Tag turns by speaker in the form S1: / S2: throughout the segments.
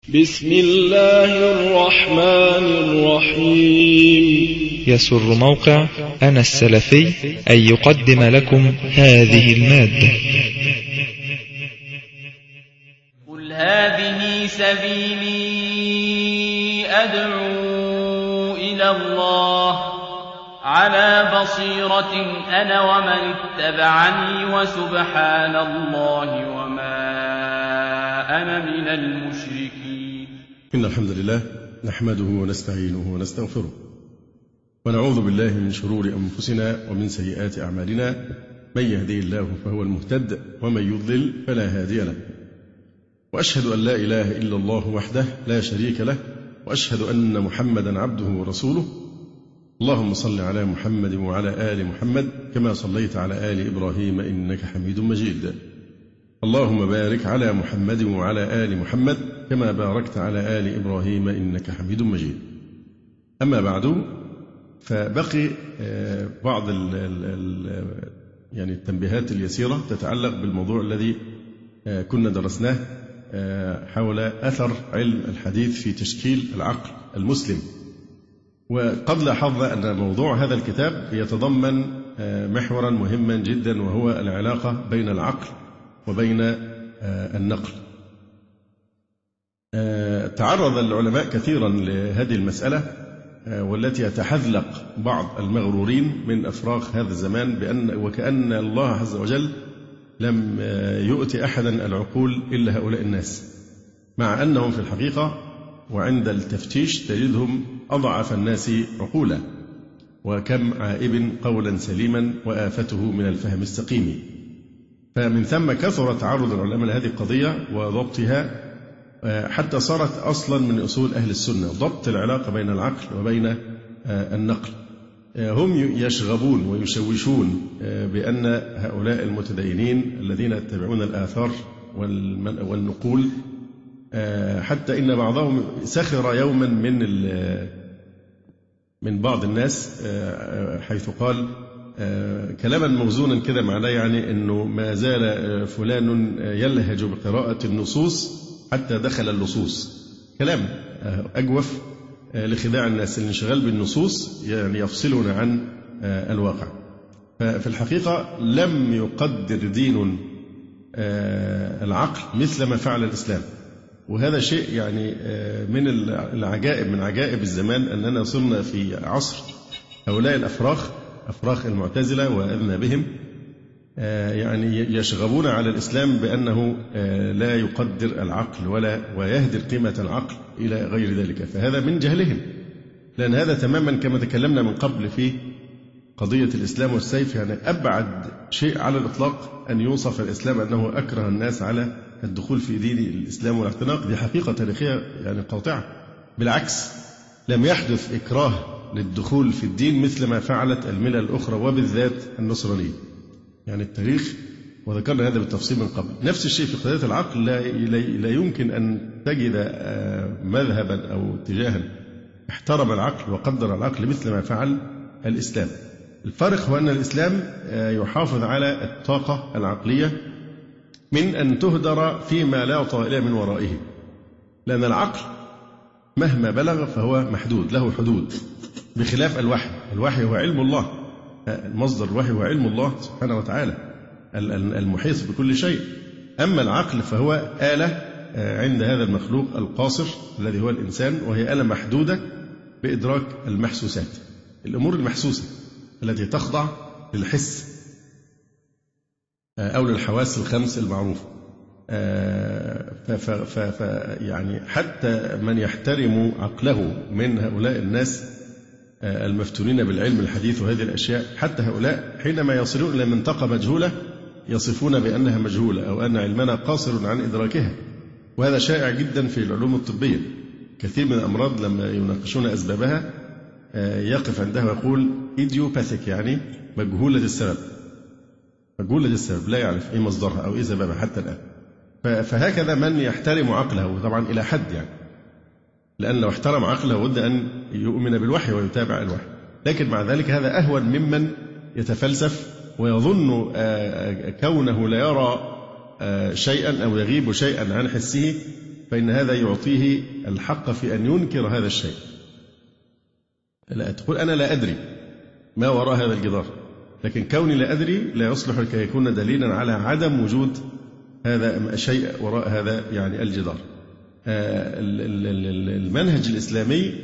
S1: بسم الله الرحمن الرحيم.
S2: يسر موقع أنا السلفي أن يقدم لكم هذه المادة.
S3: قل هذه سبيلي أدعو إلى الله على بصيرة أنا ومن اتبعني وسبحان الله وما أنا من المشركين.
S4: إن الحمد لله نحمده ونستعينه ونستغفره ونعوذ بالله من شرور أنفسنا ومن سيئات أعمالنا. من يهديه الله فهو المهتد ومن يضلل فلا هادي له، وأشهد أن لا إله إلا الله وحده لا شريك له، وأشهد أن محمدا عبده ورسوله. اللهم صل على محمد وعلى آل محمد كما صليت على آل إبراهيم إنك حميد مجيد. اللهم بارك على محمد وعلى آل محمد كما باركت على آل إبراهيم إنك حميد مجيد. أما بعد، فبقي بعض التنبيهات اليسيرة تتعلق بالموضوع الذي كنا درسناه حول أثر علم الحديث في تشكيل العقل المسلم. وقد لاحظنا أن موضوع هذا الكتاب يتضمن محورا مهما جدا، وهو العلاقة بين العقل وبين النقل. تعرض العلماء كثيرا لهذه المسألة، والتي يتحذلق بعض المغرورين من أفراغ هذا الزمان وكأن الله عز وجل لم يؤتي أحدا العقول إلا هؤلاء الناس، مع أنهم في الحقيقة وعند التفتيش تجدهم أضعف الناس عقولا، وكم عائب قولا سليما وآفته من الفهم السقيم. فمن ثم كثر تعرض العلماء لهذه القضية وضبطها، حتى صارت أصلا من أصول أهل السنة ضبط العلاقة بين العقل وبين النقل. هم يشغبون ويشوشون بأن هؤلاء المتدينين الذين يتبعون الآثار والنقول، حتى إن بعضهم سخر يوما من بعض الناس حيث قال كلاما موزونا كده، معناه يعني أنه ما زال فلان يلهج بقراءة النصوص حتى دخل اللصوص. كلام أجوف لخداع الناس. الانشغال بالنصوص يعني يفصلنا عن الواقع. ففي الحقيقة لم يقدر دين العقل مثل ما فعل الإسلام، وهذا شيء يعني من العجائب، من عجائب الزمان، أننا صرنا في عصر هؤلاء أفراخ المعتزلة وأذنابهم، يعني يشغبون على الإسلام بأنه لا يقدر العقل ويهدر قيمة العقل إلى غير ذلك. فهذا من جهلهم، لأن هذا تماما كما تكلمنا من قبل في قضية الإسلام والسيف. يعني أبعد شيء على الإطلاق أن يوصف الإسلام أنه أكره الناس على الدخول في دين الإسلام والاعتناق. دي حقيقة تاريخية يعني قاطعة. بالعكس، لم يحدث إكراه للدخول في الدين مثل ما فعلت الملل الأخرى، وبالذات النصرانية. يعني التاريخ، وذكرنا هذا بالتفصيل من قبل. نفس الشيء في قضية العقل. لا يمكن أن تجد مذهبا أو اتجاها احترم العقل وقدر العقل مثل ما فعل الإسلام. الفرق هو أن الإسلام يحافظ على الطاقة العقلية من أن تهدر فيما لا طائل من ورائه، لأن العقل مهما بلغ فهو محدود، له حدود، بخلاف الوحي. الوحي هو علم الله، المصدر الوحي هو علم الله سبحانه وتعالى المحيط بكل شيء. أما العقل فهو آلة عند هذا المخلوق القاصر الذي هو الإنسان، وهي آلة محدودة بإدراك المحسوسات، الأمور المحسوسة التي تخضع للحس أو للحواس الخمس المعروفة. يعني حتى من يحترم عقله من هؤلاء الناس المفتونين بالعلم الحديث وهذه الأشياء، حتى هؤلاء حينما يصلون إلى منطقة مجهولة يصفون بأنها مجهولة أو أن علمنا قاصر عن إدراكها. وهذا شائع جدا في العلوم الطبية. كثير من الأمراض لما يناقشون أسبابها يقف عندها ويقول إيديوباثيك، يعني مجهولة السبب، لا يعرف إيه مصدرها أو إيه سببها حتى الآن. فهكذا من يحترم عقله، طبعا إلى حد يعني، لأن لو احترم عقله بد أن يؤمن بالوحي ويتابع الوحي. لكن مع ذلك هذا أهون ممن يتفلسف ويظن كونه لا يرى شيئا أو يغيب شيئا عن حسه فإن هذا يعطيه الحق في أن ينكر هذا الشيء. لا تقول أنا لا أدري ما وراء هذا الجدار، لكن كوني لا أدري لا يصلح لكي يكون دليلا على عدم وجود هذا الشيء وراء هذا يعني الجدار. المنهج الإسلامي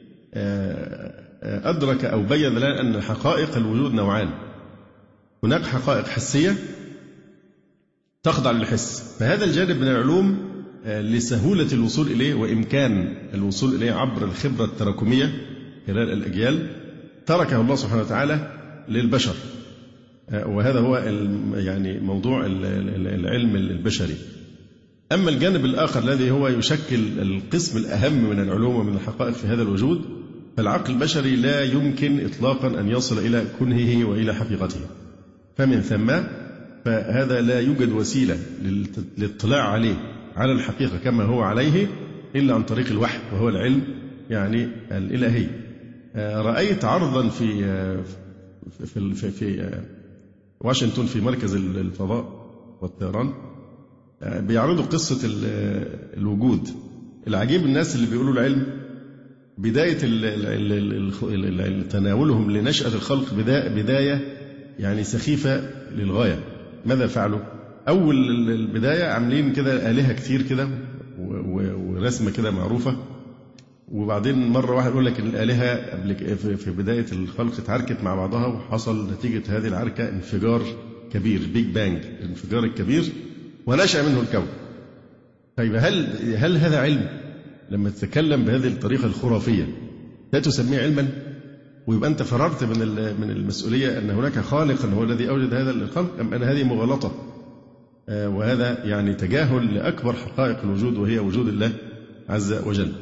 S4: أدرك أو بين لنا أن حقائق الوجود نوعان. هناك حقائق حسية تخضع للحس، فهذا الجانب من العلوم لسهولة الوصول إليه وإمكان الوصول إليه عبر الخبرة التراكمية خلال الأجيال تركه الله سبحانه وتعالى للبشر، وهذا هو يعني موضوع العلم البشري. أما الجانب الآخر الذي هو يشكل القسم الأهم من العلوم ومن الحقائق في هذا الوجود، فالعقل البشري لا يمكن إطلاقا أن يصل إلى كنهه وإلى حقيقته، فمن ثم فهذا لا يوجد وسيلة للاطلاع عليه على الحقيقة كما هو عليه إلا عن طريق الوحي، وهو العلم يعني الإلهي. رأيت عرضا في واشنطن في مركز الفضاء والطيران بيعرضوا قصة الوجود. العجيب الناس اللي بيقولوا العلم بداية تناولهم لنشأة الخلق بداية يعني سخيفة للغاية. ماذا فعلوا؟ أول البداية عاملين كده آلهة كتير كده ورسمة كده معروفة، وبعدين مرة واحد يقول لك الآلهة في بداية الخلق اتعاركت مع بعضها وحصل نتيجة هذه العركة انفجار كبير، بيج بانج، الانفجار الكبير، ونشأ منه الكون. طيب هل هذا علم؟ لما تتكلم بهذه الطريقة الخرافية لا تسميه علما؟ ويبقى أنت فررت من المسؤولية أن هناك خالق هو الذي أوجد هذا الخلق، أم أن هذه مغالطة؟ وهذا يعني تجاهل لأكبر حقائق الوجود وهي وجود الله عز وجل.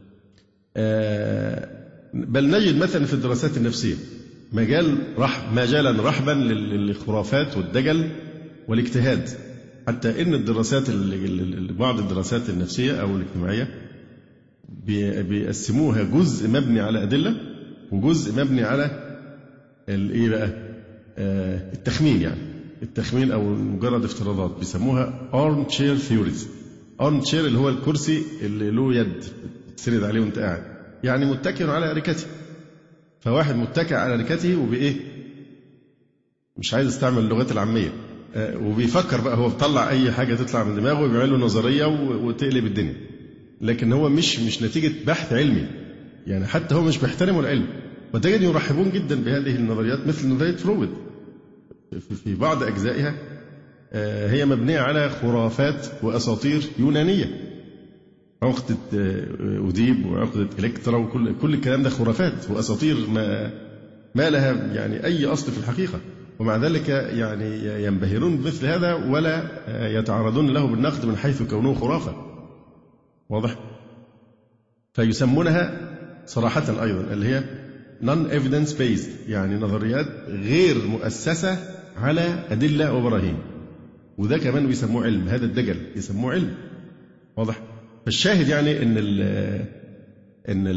S4: بل نجد مثلا في الدراسات النفسية مجالا رحبا للخرافات والدجل والاجتهاد، حتى إن الدراسات بعض الدراسات النفسية أو الاجتماعية بيقسموها جزء مبني على أدلة وجزء مبني على الإيه بقى؟ التخمين، يعني التخمين أو مجرد افتراضات، بيسموها arm chair theories. arm chair اللي هو الكرسي اللي له يد تسند عليه وانت قاعد، يعني متكئ على أريكته. فواحد متكئ على أريكته وبإيه؟ مش عايز استعمل اللغات العامية، وبيفكر بقى، هو بيطلع أي حاجة تطلع من دماغه وبيعمل له نظرية وتقلب الدنيا، لكن هو مش نتيجة بحث علمي، يعني حتى هو مش بيحترموا العلم. وتجد يرحبون جدا بهذه النظريات مثل نظرية فرويد في بعض أجزائها، هي مبنية على خرافات وأساطير يونانية، عقدة أوديب وعقدة إلكترا وكل الكلام ده خرافات وأساطير ما لها يعني أي أصل في الحقيقة، ومع ذلك يعني ينبهرون بمثل هذا ولا يتعرضون له بالنقد من حيث كونه خرافة. واضح؟ فيسمونها صراحة أيضا اللي هي non-evidence based، يعني نظريات غير مؤسسة على أدلة وبراهين، وده كمان بيسموه علم. هذا الدجل يسموه علم. واضح؟ فالشاهد يعني إن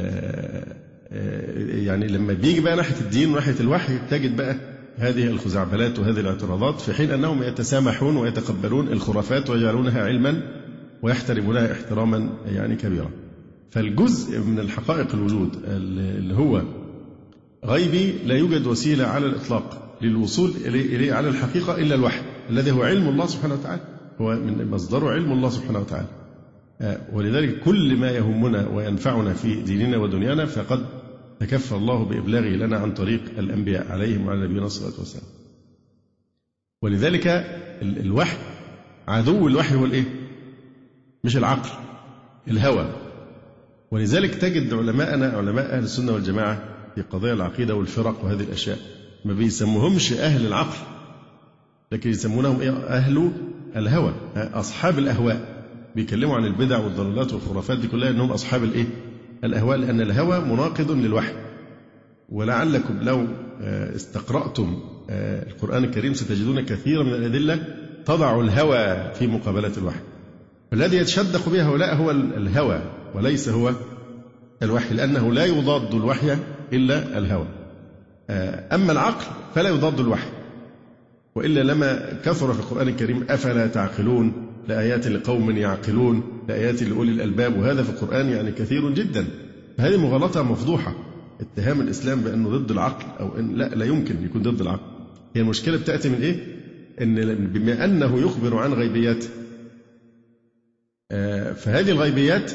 S4: يعني لما بيجي بقى ناحية الدين وناحية الوحي تجد بقى هذه الخزعبلات وهذه الاعتراضات، في حين أنهم يتسامحون ويتقبلون الخرافات ويجعلونها علما ويحترمونها احتراما يعني كبيرا. فالجزء من الحقائق الوجود اللي هو غيبي لا يوجد وسيلة على الإطلاق للوصول إليه على الحقيقة إلا الوحي الذي هو علم الله سبحانه وتعالى، هو من مصدره علم الله سبحانه وتعالى. ولذلك كل ما يهمنا وينفعنا في ديننا ودنيانا فقد تكفى الله بإبلاغه لنا عن طريق الأنبياء عليهم وعلى نبينا الصلاة والسلام. ولذلك الوحي، عدو الوحي هو الإيه؟ مش العقل، الهوى. ولذلك تجد علماء أهل السنة والجماعة في قضايا العقيدة والفرق وهذه الأشياء ما بيسموهمش أهل العقل، لكن يسمونهم أهل الهوى، أصحاب الأهواء. بيكلموا عن البدع والضلالات والخرافات دي كلها إنهم أصحاب الإيه؟ الأهواء، لأن الهوى مناقض للوحي. ولعلكم لو استقرأتم القرآن الكريم ستجدون كثيرا من الأدلة تضع الهوى في مقابلة الوحي. الذي يتشدق به هؤلاء هو الهوى وليس هو الوحي، لأنه لا يضاد الوحي إلا الهوى. أما العقل فلا يضاد الوحي، وإلا لما كثر في القرآن الكريم أفلا تعقلون، لآيات لقوم يعقلون، لآيات لأولي الألباب، وهذا في القرآن يعني كثير جدا. فهذه مغالطة مفضوحة، اتهام الإسلام بأنه ضد العقل أو إن لا يمكن يكون ضد العقل. هي المشكلة بتأتي من إيه؟ إن بما أنه يخبر عن غيبيات، فهذه الغيبيات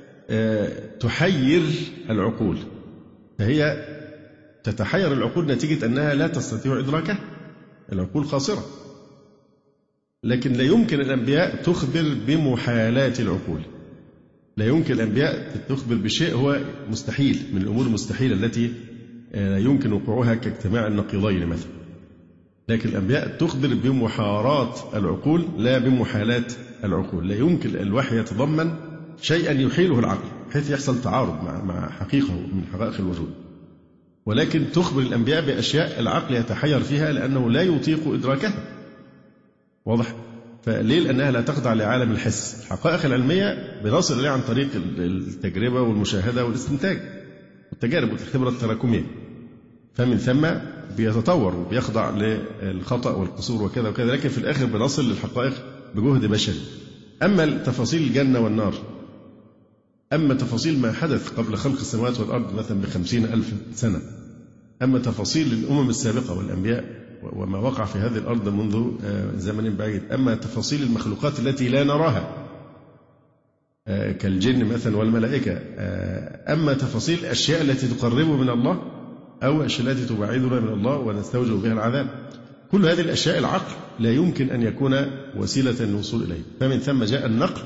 S4: تحير العقول، فهي تتحير العقول نتيجة أنها لا تستطيع إدراكها، العقول خاسرة. لكن لا يمكن الأنبياء تخبر بمحالات العقول، لا يمكن الأنبياء تخبر بشيء هو مستحيل، من الأمور المستحيلة التي لا يمكن وقوعها كاجتماع النقيضين مثلا. لكن الأنبياء تخبر بمحارات العقول لا بمحالات العقول. لا يمكن الوحي يتضمن شيئا يحيله العقل بحيث يحصل تعارض مع حقيقة من حقائق الوجود، ولكن تخبر الأنبياء بأشياء العقل يتحير فيها لأنه لا يطيق إدراكها. واضح؟ فليه؟ لأنها لا تخضع لعالم الحس. الحقائق العلمية بنصل إليها عن طريق التجربة والمشاهدة والاستنتاج والتجارب والخبرة التراكمية، فمن ثم بيتطور وبيخضع للخطأ والقصور وكذا وكذا، لكن في الآخر بنصل للحقائق بجهد بشري. أما تفاصيل الجنة والنار، أما تفاصيل ما حدث قبل خلق السماوات والأرض مثلا ب50,000 سنة، أما تفاصيل الأمم السابقة والأنبياء وما وقع في هذه الأرض منذ زمن بعيد، أما تفاصيل المخلوقات التي لا نراها كالجن مثلا والملائكة، أما تفاصيل الأشياء التي تقربه من الله أو الأشياء التي تبعدنا من الله ونستوجب بها العذاب، كل هذه الأشياء العقل لا يمكن أن يكون وسيلة للوصول إليه. فمن ثم جاء النقل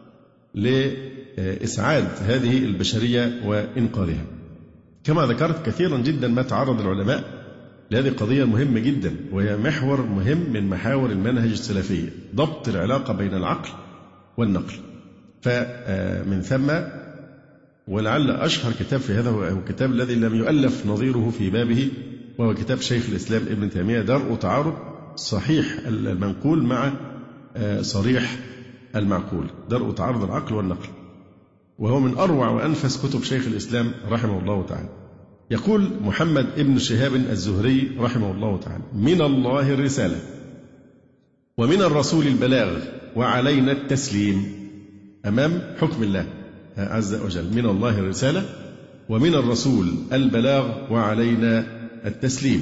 S4: لإسعاد هذه البشرية وإنقاذها. كما ذكرت كثيرا جدا ما تعرض العلماء لهذه القضية مهمة جدا، وهي محور مهم من محاور المنهج السلفي، ضبط العلاقة بين العقل والنقل. فمن ثم ولعل أشهر كتاب في هذا هو الكتاب الذي لم يؤلف نظيره في بابه، وهو كتاب شيخ الإسلام ابن تيمية، درء تعارض صحيح المنقول مع صريح المعقول، درء تعارض العقل والنقل، وهو من أروع وأنفس كتب شيخ الإسلام رحمه الله تعالى. يقول محمد ابن شهاب الزهري رحمه الله تعالى: من الله الرسالة، ومن الرسول البلاغ، وعلينا التسليم أمام حكم الله عز وجل. من الله الرسالة، ومن الرسول البلاغ، وعلينا التسليم.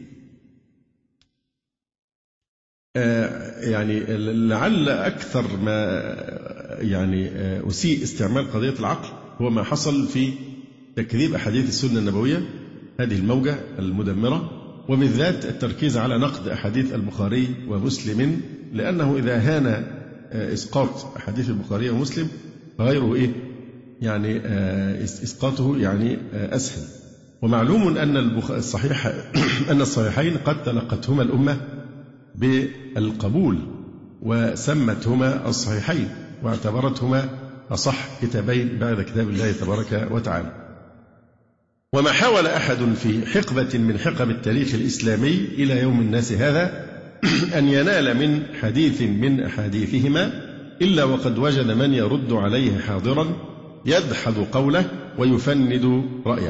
S4: يعني لعل أكثر ما يعني أسيء استعمال قضية العقل هو ما حصل في تكذيب أحاديث السنة النبوية، هذه الموجة المدمرة، وبالذات التركيز على نقد أحاديث البخاري ومسلم، لأنه إذا هان إسقاط أحاديث البخاري ومسلم فغيره إيه؟ يعني إسقاطه يعني أسهل. ومعلوم أن أن الصحيحين قد تلقتهما الأمة بالقبول وسمتهما الصحيحين واعتبرتهما أصح كتابين بعد كتاب الله تبارك وتعالى. وما حاول أحد في حقبة من حقب التاريخ الإسلامي إلى يوم الناس هذا أن ينال من حديث من أحاديثهما إلا وقد وجد من يرد عليه حاضرا يدحض قوله ويفند رأيه.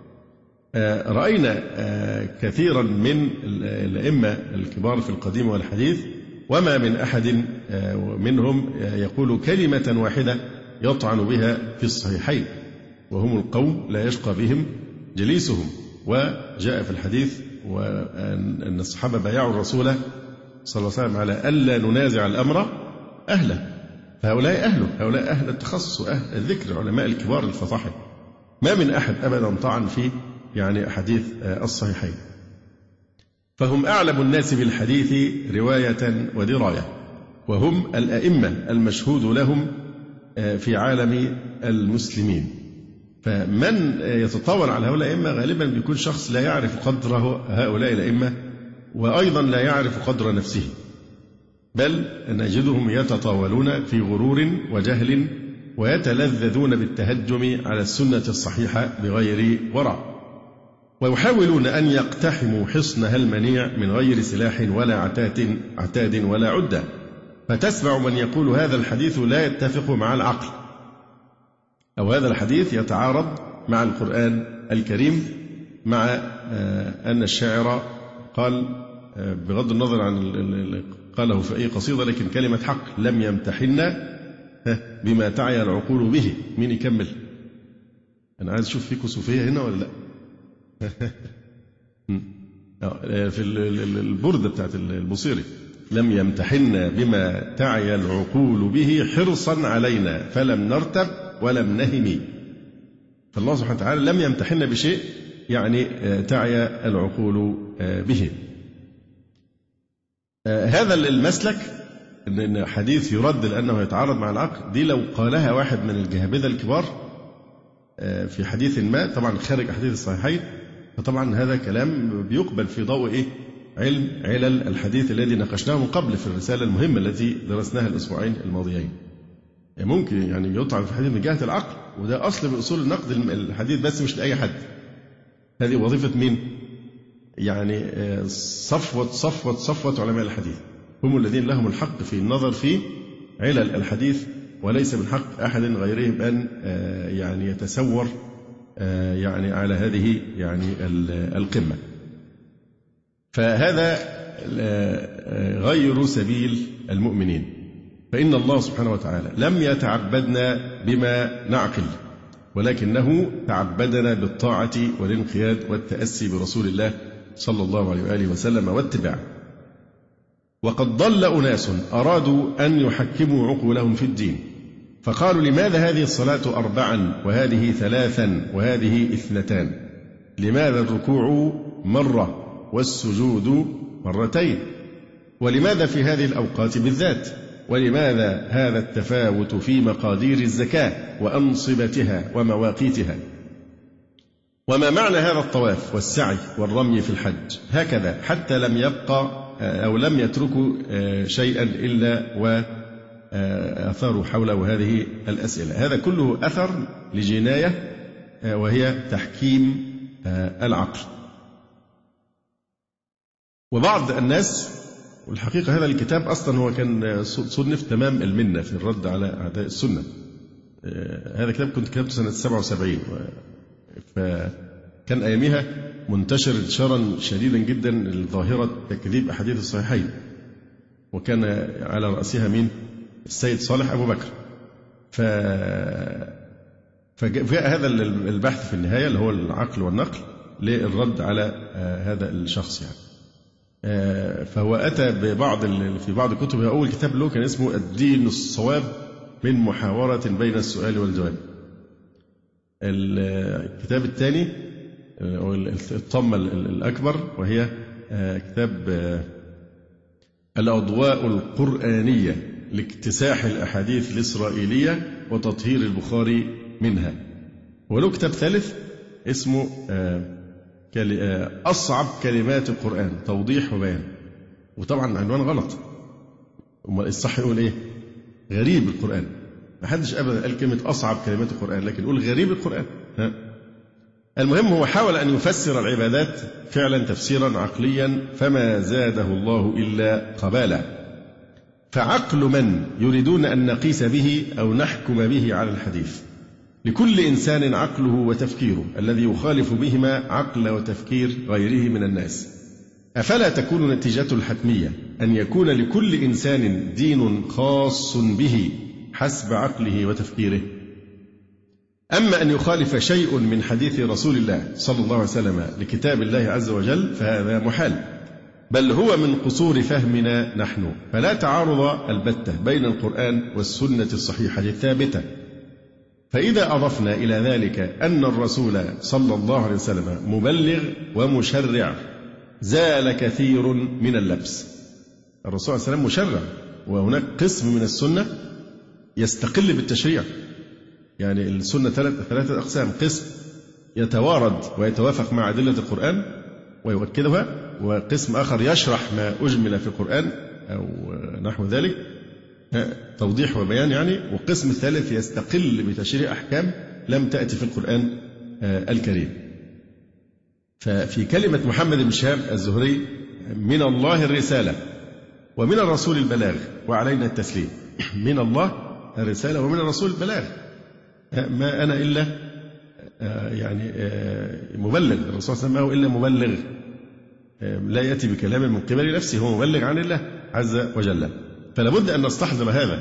S4: رأينا كثيرا من الأئمة الكبار في القديم والحديث وما من أحد منهم يقول كلمة واحدة يطعن بها في الصحيحين، وهم القوم لا يشقى بهم جليسهم. وجاء في الحديث وأن الصحابة بايعوا الرسول صلى الله عليه وسلم على ألا ننازع الأمر أهله، فهؤلاء أهله، هؤلاء أهل التخصص وأهل الذكر، علماء الكبار الفصاحة. ما من أحد أبدا طعن في يعني أحاديث الصحيحين، فهم أعلم الناس بالحديث رواية ودراية، وهم الأئمة المشهود لهم في عالم المسلمين. فمن يتطاول على هؤلاء الأئمة غالبا بيكون شخص لا يعرف قدر هؤلاء الأئمة، وأيضا لا يعرف قدر نفسه، بل نجدهم يتطاولون في غرور وجهل ويتلذذون بالتهجم على السنة الصحيحة بغير ورع، ويحاولون أن يقتحموا حصنها المنيع من غير سلاح ولا عتاد ولا عدة. فتسمع من يقول هذا الحديث لا يتفق مع العقل، أو هذا الحديث يتعارض مع القرآن الكريم، مع أن الشاعر قال بغض النظر عن قاله في أي قصيدة، لكن كلمة حق: لم يمتحنا بما تعي العقول به. مين يكمل؟ أنا عايز أشوف فيكم صوفية هنا ولا لا؟ في البردة بتاعت البوصيري: لم يمتحنا بما تعي العقول به حرصا علينا فلم نرتب ولم نهم. فالله سبحانه وتعالى لم يمتحنا بشيء يعني تعي العقول به. هذا المسلك إن حديث يرد لأنه يتعارض مع العقل، دي لو قالها واحد من الجهابذة الكبار في حديث ما، طبعا خارج أحاديث الصحيحين، فطبعا هذا كلام بيقبل في ضوء علم علل الحديث الذي ناقشناه من قبل في الرسالة المهمة التي درسناها الأسبوعين الماضيين. ممكن يعني يطعن في الحديث من جهة العقل، وده أصل من أصول النقد الحديث، بس مش لأي حد. هذه وظيفة مين؟ يعني صفوة علماء الحديث، هم الذين لهم الحق في النظر في علل الحديث، وليس من حق أحد غيرهم أن يعني يتسور يعني على هذه يعني القمة. فهذا غير سبيل المؤمنين، فإن الله سبحانه وتعالى لم يتعبدنا بما نعقل، ولكنه تعبدنا بالطاعة والانقياد والتأسي برسول الله صلى الله عليه وآله وسلم واتباعه. وقد ضل أناس أرادوا أن يحكموا عقولهم في الدين، فقالوا: لماذا هذه الصلاة 4 وهذه 3 وهذه 2؟ لماذا الركوع مرة والسجود مرتين؟ ولماذا في هذه الأوقات بالذات؟ ولماذا هذا التفاوت في مقادير الزكاة وأنصبتها ومواقيتها؟ وما معنى هذا الطواف والسعي والرمي في الحج هكذا حتى لم يبقى أو لم يتركوا شيئا إلا وأثاروا حوله هذه الأسئلة؟ هذا كله أثر لجناية وهي تحكيم العقل. وبعض الناس، والحقيقة هذا الكتاب أصلا هو كان صنف تمام المنة في الرد على أعداء السنة. هذا كتاب كنت كتبته سنة 77، فكان أيامها منتشر انتشارا شديدا جدا الظاهرة تكذيب أحاديث الصحيحين، وكان على رأسها مين؟ السيد صالح أبو بكر. فجاء هذا البحث في النهاية اللي هو العقل والنقل للرد على هذا الشخص يعني. فهو أتى في بعض كتبه، أول كتاب له كان اسمه الدين الصواب من محاورة بين السؤال والجواب. الكتاب الثاني الطمة الأكبر، وهي كتاب الأضواء القرآنية لاكتساح الأحاديث الإسرائيلية وتطهير البخاري منها. وله كتاب ثالث اسمه أصعب كلمات القرآن توضيح وبيان، وطبعا عنوان غلط. الصح يقول إيه؟ غريب القرآن. ما حدش أبدا قال كلمة أصعب كلمات القرآن، لكن يقول غريب القرآن. المهم هو حاول أن يفسر العبادات فعلا تفسيرا عقليا، فما زاده الله إلا قبالا. فعقل من يريدون أن نقيس به أو نحكم به على الحديث؟ لكل إنسان عقله وتفكيره الذي يخالف بهما عقل وتفكير غيره من الناس. أفلا تكون نتيجته الحتمية أن يكون لكل إنسان دين خاص به حسب عقله وتفكيره؟ أما أن يخالف شيء من حديث رسول الله صلى الله عليه وسلم لكتاب الله عز وجل فهذا محال، بل هو من قصور فهمنا نحن. فلا تعارض البتة بين القرآن والسنة الصحيحة الثابتة. فإذا أضفنا إلى ذلك أن الرسول صلى الله عليه وسلم مبلغ ومشرع زال كثير من اللبس. الرسول صلى الله عليه وسلم مشرع، وهناك قسم من السنة يستقل بالتشريع. يعني السنة 3 أقسام: قسم يتوارد ويتوافق مع أدلة القرآن ويؤكدها، وقسم آخر يشرح ما أجمل في القرآن أو نحو ذلك توضيح وبيان يعني، وقسم الثالث يستقل بتشريع أحكام لم تأتي في القرآن الكريم. ففي كلمة محمد بن شهاب الزهري: من الله الرسالة ومن الرسول البلاغ وعلينا التسليم. من الله الرسالة ومن الرسول البلاغ، ما أنا إلا يعني مبلغ. الرسول صلى الله عليه وسلم إلا مبلغ، لا يأتي بكلام من قبل نفسه، هو مبلغ عن الله عز وجل. فلا بد أن نستحضر هذا،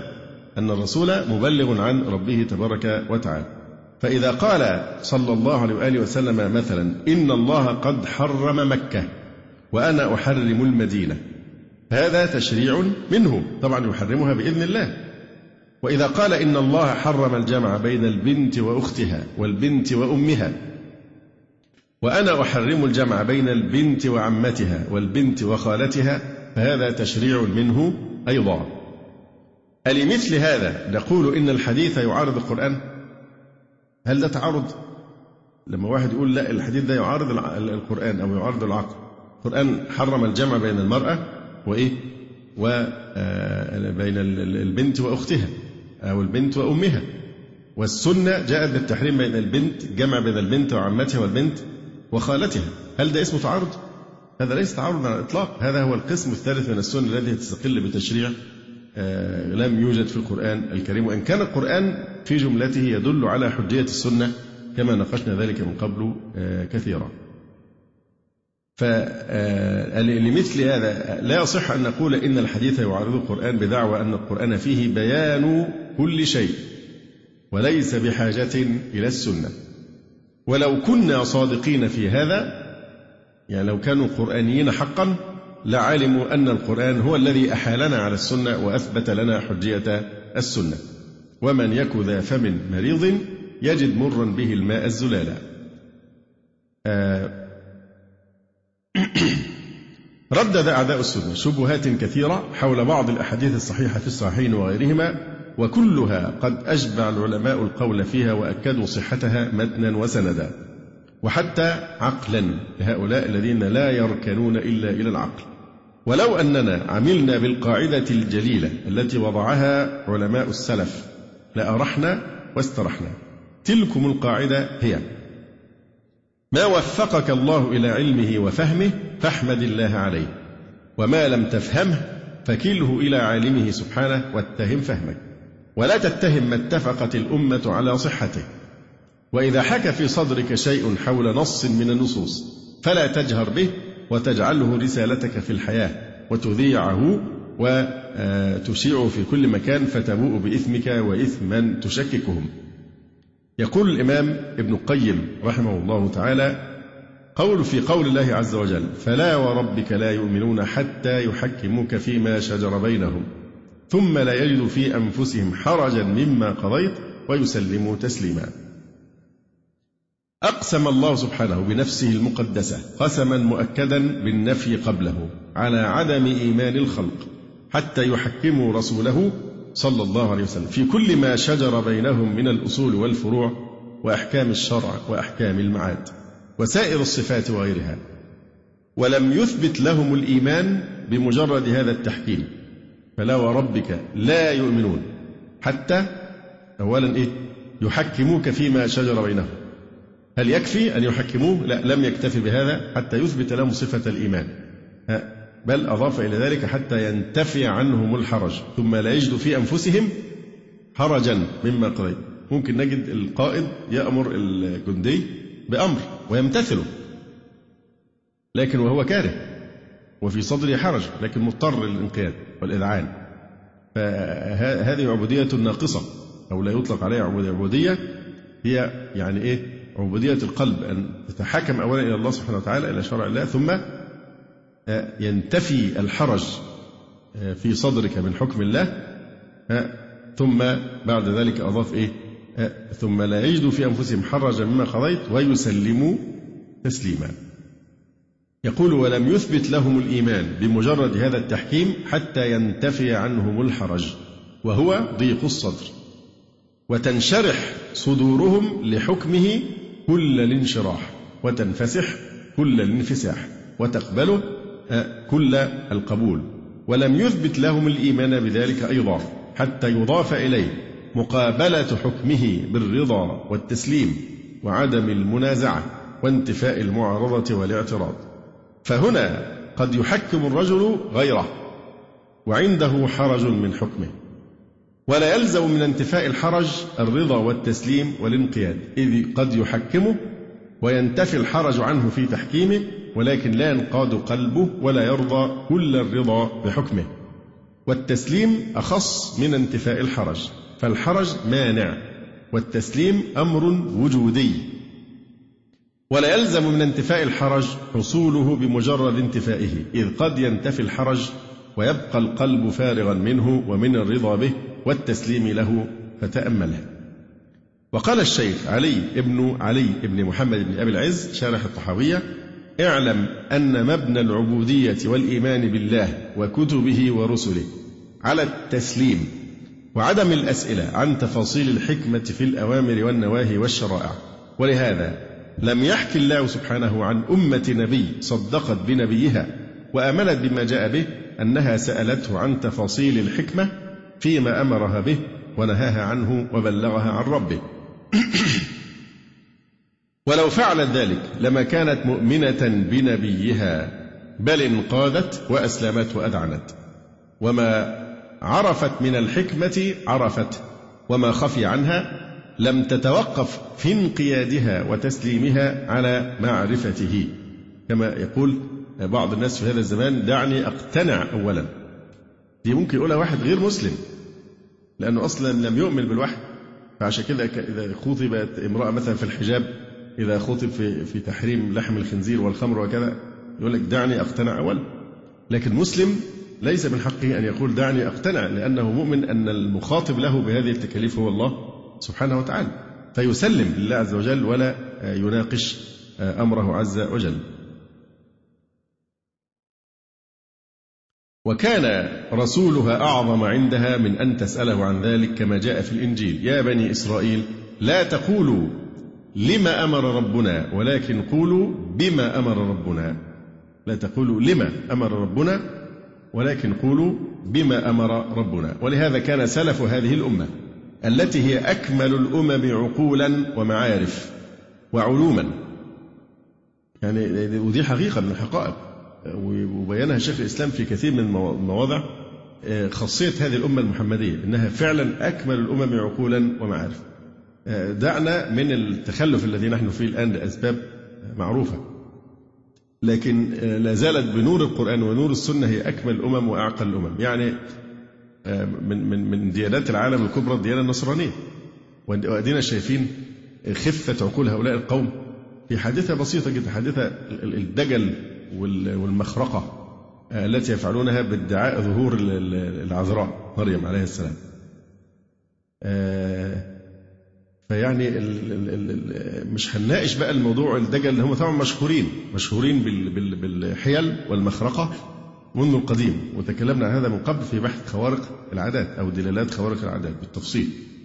S4: أن الرسول مبلغ عن ربه تبارك وتعالى. فإذا قال صلى الله عليه وآله وسلم مثلا إن الله قد حرم مكة وأنا أحرم المدينة، هذا تشريع منه، طبعا يحرمها بإذن الله. وإذا قال إن الله حرم الجمع بين البنت وأختها والبنت وأمها وأنا أحرم الجمع بين البنت وعمتها والبنت وخالتها، فهذا تشريع منه أيضا. ألمثل هذا نقول إن الحديث يعارض القرآن؟ هل ده تعارض؟ لما واحد يقول لا الحديث ده يعارض القرآن أو يعارض العقل. القرآن حرم الجمع بين المرأة وإيه؟ وبين البنت وأختها أو البنت وأمها، والسنة جاءت بالتحريم بين البنت، جمع بين البنت وعمتها والبنت وخالتها. هل ده اسمه تعارض؟ هذا ليس تعارض على الإطلاق، هذا هو القسم الثالث من السنة الذي تستقل بتشريع لم يوجد في القرآن الكريم، وإن كان القرآن في جملته يدل على حجية السنة كما ناقشنا ذلك من قبل كثيرا. فلمثل هذا لا يصح أن نقول إن الحديث يعارض القرآن بدعوى أن القرآن فيه بيان كل شيء وليس بحاجة إلى السنة. ولو كنا صادقين في هذا، يعني لو كانوا قرآنيين حقا لعلموا أن القرآن هو الذي أحالنا على السنة وأثبت لنا حجية السنة. ومن يك ذا فم مريض يجد مرا به الماء الزلالا. ردد أعداء السنة شبهات كثيرة حول بعض الأحاديث الصحيحة في الصحيحين وغيرهما، وكلها قد أشبع العلماء القول فيها وأكدوا صحتها متنا وسندا وحتى عقلا لهؤلاء الذين لا يركنون إلا إلى العقل. ولو أننا عملنا بالقاعدة الجليلة التي وضعها علماء السلف لأرحنا واسترحنا. تلكم القاعدة هي: ما وفقك الله إلى علمه وفهمه فاحمد الله عليه، وما لم تفهمه فكله إلى عالمه سبحانه واتهم فهمك، ولا تتهم ما اتفقت الأمة على صحته. وإذا حك في صدرك شيء حول نص من النصوص فلا تجهر به وتجعله رسالتك في الحياة وتذيعه وتشيعه في كل مكان فتبوء بإثمك وإثم من تشككهم. يقول الإمام ابن القيم رحمه الله تعالى في قول الله عز وجل: فلا وربك لا يؤمنون حتى يحكموك فيما شجر بينهم ثم لا يجدوا في أنفسهم حرجا مما قضيت ويسلموا تسليما. أقسم الله سبحانه بنفسه المقدسة قسما مؤكدا بالنفي قبله على عدم إيمان الخلق حتى يحكموا رسوله صلى الله عليه وسلم في كل ما شجر بينهم من الأصول والفروع وأحكام الشرع وأحكام المعاد وسائر الصفات وغيرها، ولم يثبت لهم الإيمان بمجرد هذا التحكيم. فلا وربك لا يؤمنون حتى أولا يحكموك فيما شجر بينهم. هل يكفي أن يحكموه؟ لا، لم يكتفي بهذا حتى يثبت لهم صفة الإيمان، بل أضاف إلى ذلك حتى ينتفي عنهم الحرج ثم لا يجدوا في أنفسهم حرجا مما قضيت. ممكن نجد القائد يأمر الجندي بأمر ويمتثله، لكن وهو كاره وفي صدره حرج، لكن مضطر للإنقياد والإذعان. فهذه عبودية ناقصة، أو لا يطلق عليها عبودية، هي يعني عبودية القلب، أن تتحكم أولا إلى الله سبحانه وتعالى إلى شرع الله، ثم ينتفي الحرج في صدرك من حكم الله، ثم بعد ذلك أضاف ثم لا يجدوا في أنفسهم حرجا مما قضيت ويسلموا تسليما. يقول: ولم يثبت لهم الإيمان بمجرد هذا التحكيم حتى ينتفي عنهم الحرج وهو ضيق الصدر، وتنشرح صدورهم لحكمه كل الانشراح، وتنفسح كل الانفساح، وتقبله كل القبول. ولم يثبت لهم الإيمان بذلك أيضا حتى يضاف إليه مقابلة حكمه بالرضا والتسليم وعدم المنازعة وانتفاء المعارضة والاعتراض. فهنا قد يحكم الرجل غيره وعنده حرج من حكمه، ولا يلزم من انتفاء الحرج الرضا والتسليم والانقياد، إذ قد يحكمه وينتفي الحرج عنه في تحكيمه، ولكن لا ينقاد قلبه ولا يرضى كل الرضا بحكمه. والتسليم أخص من انتفاء الحرج، فالحرج مانع والتسليم أمر وجودي، ولا يلزم من انتفاء الحرج حصوله بمجرد انتفائه، إذ قد ينتفي الحرج ويبقى القلب فارغا منه ومن الرضا به والتسليم له، فتأمله. وقال الشيخ علي بن محمد بن أبي العز شارح الطحاوية: اعلم أن مبنى العبودية والإيمان بالله وكتبه ورسله على التسليم وعدم الأسئلة عن تفاصيل الحكمة في الأوامر والنواهي والشرائع. ولهذا لم يحكي الله سبحانه عن أمة نبي صدقت بنبيها وآمنت بما جاء به أنها سألته عن تفاصيل الحكمة فيما أمرها به ونهاها عنه وبلغها عن ربه. ولو فعلت ذلك لما كانت مؤمنة بنبيها، بل انقادت وأسلمت وأذعنت، وما عرفت من الحكمة عرفت، وما خفي عنها لم تتوقف في انقيادها وتسليمها على معرفته، كما يقول بعض الناس في هذا الزمان: دعني أقتنع أولا. دي ممكن يقولها واحد غير مسلم لأنه أصلا لم يؤمن بالوحي، فعشان كده إذا خطبت امرأة مثلا في الحجاب، إذا خطب في تحريم لحم الخنزير والخمر وكذا، يقول لك دعني أقتنع أولا. لكن مسلم ليس من حقه أن يقول دعني أقتنع، لأنه مؤمن أن المخاطب له بهذه التكاليف هو الله سبحانه وتعالى، فيسلم لله عز وجل ولا يناقش أمره عز وجل. وكان رسولها أعظم عندها من أن تسأله عن ذلك، كما جاء في الإنجيل: يا بني إسرائيل لا تقولوا لما أمر ربنا ولكن قولوا بما أمر ربنا. لا تقولوا لما أمر ربنا ولكن قولوا بما أمر ربنا. ولهذا كان سلف هذه الأمة التي هي أكمل الأمم عقولا ومعارف وعلوما، يعني ودي حقيقة من الحقائق وبينها شيخ الإسلام في كثير من المواضع، خاصية هذه الأمة المحمدية أنها فعلا أكمل الأمم عقولا ومعارف. دعنا من التخلف الذي نحن فيه الآن لأسباب معروفة، لكن لا زالت بنور القرآن ونور السنة هي أكمل الأمم وأعقل الأمم. يعني من ديانات العالم الكبرى الديانة النصرانية، وأدينا شايفين خفة عقول هؤلاء القوم في حادثة بسيطة جدا، حادثة الدجل والمخرقة التي يفعلونها بادعاء ظهور العذراء مريم عليه السلام. فيعني مش هنناقش بقى الموضوع الدجل، هم طبعا مشهورين بالحيل والمخرقة منذ القديم، وتكلمنا عن هذا من قبل في بحث خوارق العادات أو دلالات خوارق العادات بالتفصيل.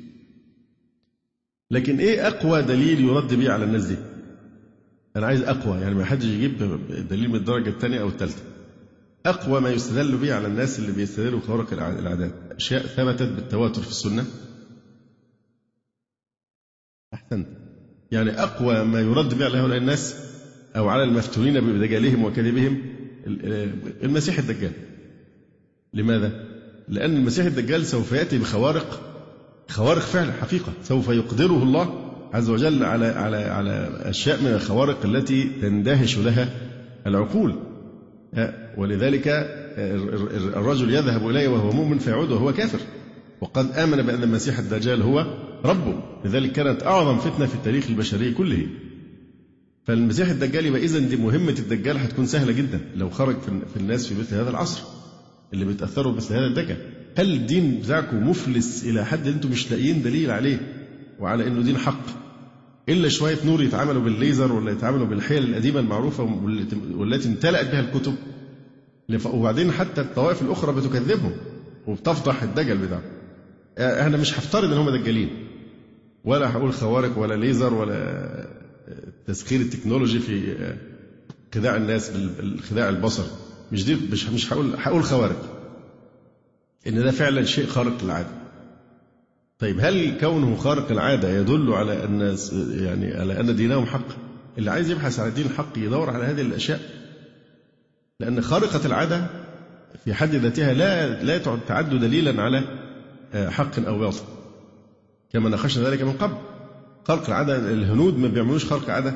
S4: لكن إيه أقوى دليل يرد به على الناس دي؟ أنا عايز أقوى، يعني ما حدش يجيب دليل من الدرجة الثانية أو الثالثة. أقوى ما يستدل به على الناس اللي بيستدلوا خوارق العادات أشياء ثبتت بالتواتر في السنة. أحسنت. يعني أقوى ما يرد به على هؤلاء الناس أو على المفتونين بدجالهم وكذبهم المسيح الدجال. لماذا؟ لأن المسيح الدجال سوف يأتي بخوارق فعلا حقيقة، سوف يقدره الله عز وجل على أشياء من الخوارق التي تندهش لها العقول. ولذلك الرجل يذهب إليه وهو مؤمن فيعود وهو كافر، وقد آمن بأن المسيح الدجال هو ربه. لذلك كانت أعظم فتنة في التاريخ البشري كله. فالمسيح الدجال يبقى إذن دي مهمة الدجال هتكون سهلة جدا لو خرج في الناس في مثل هذا العصر اللي بيتأثروا بمثل هذا الدجال. هل الدين بتاعكم مفلس إلى حد أنتم مش لاقيين دليل عليه وعلى إنه دين حق إلا شوية نور يتعاملوا بالليزر ولا يتعاملوا بالحيل القديمة المعروفة والتي امتلأت بها الكتب، وبعدين حتى الطوائف الأخرى بتكذبهم وبتفضح الدجل بتاعه. احنا مش هفترض ان هم دجالين، ولا هقول خوارق ولا ليزر ولا تسخير التكنولوجي في خداع الناس بالخداع البصري، مش هقول خوارق، ان ده فعلا شيء خارق للعاده. طيب هل كونه خارق العاده يدل على ان يعني على ان دينهم حق؟ اللي عايز يبحث عن الدين الحق يدور على هذه الاشياء، لان خارقه العاده في حد ذاتها لا تعد دليلا على حق أو باطل، كما ناقشنا ذلك من قبل. خرق العادة الهنود ما بيعملوش خرق عادة،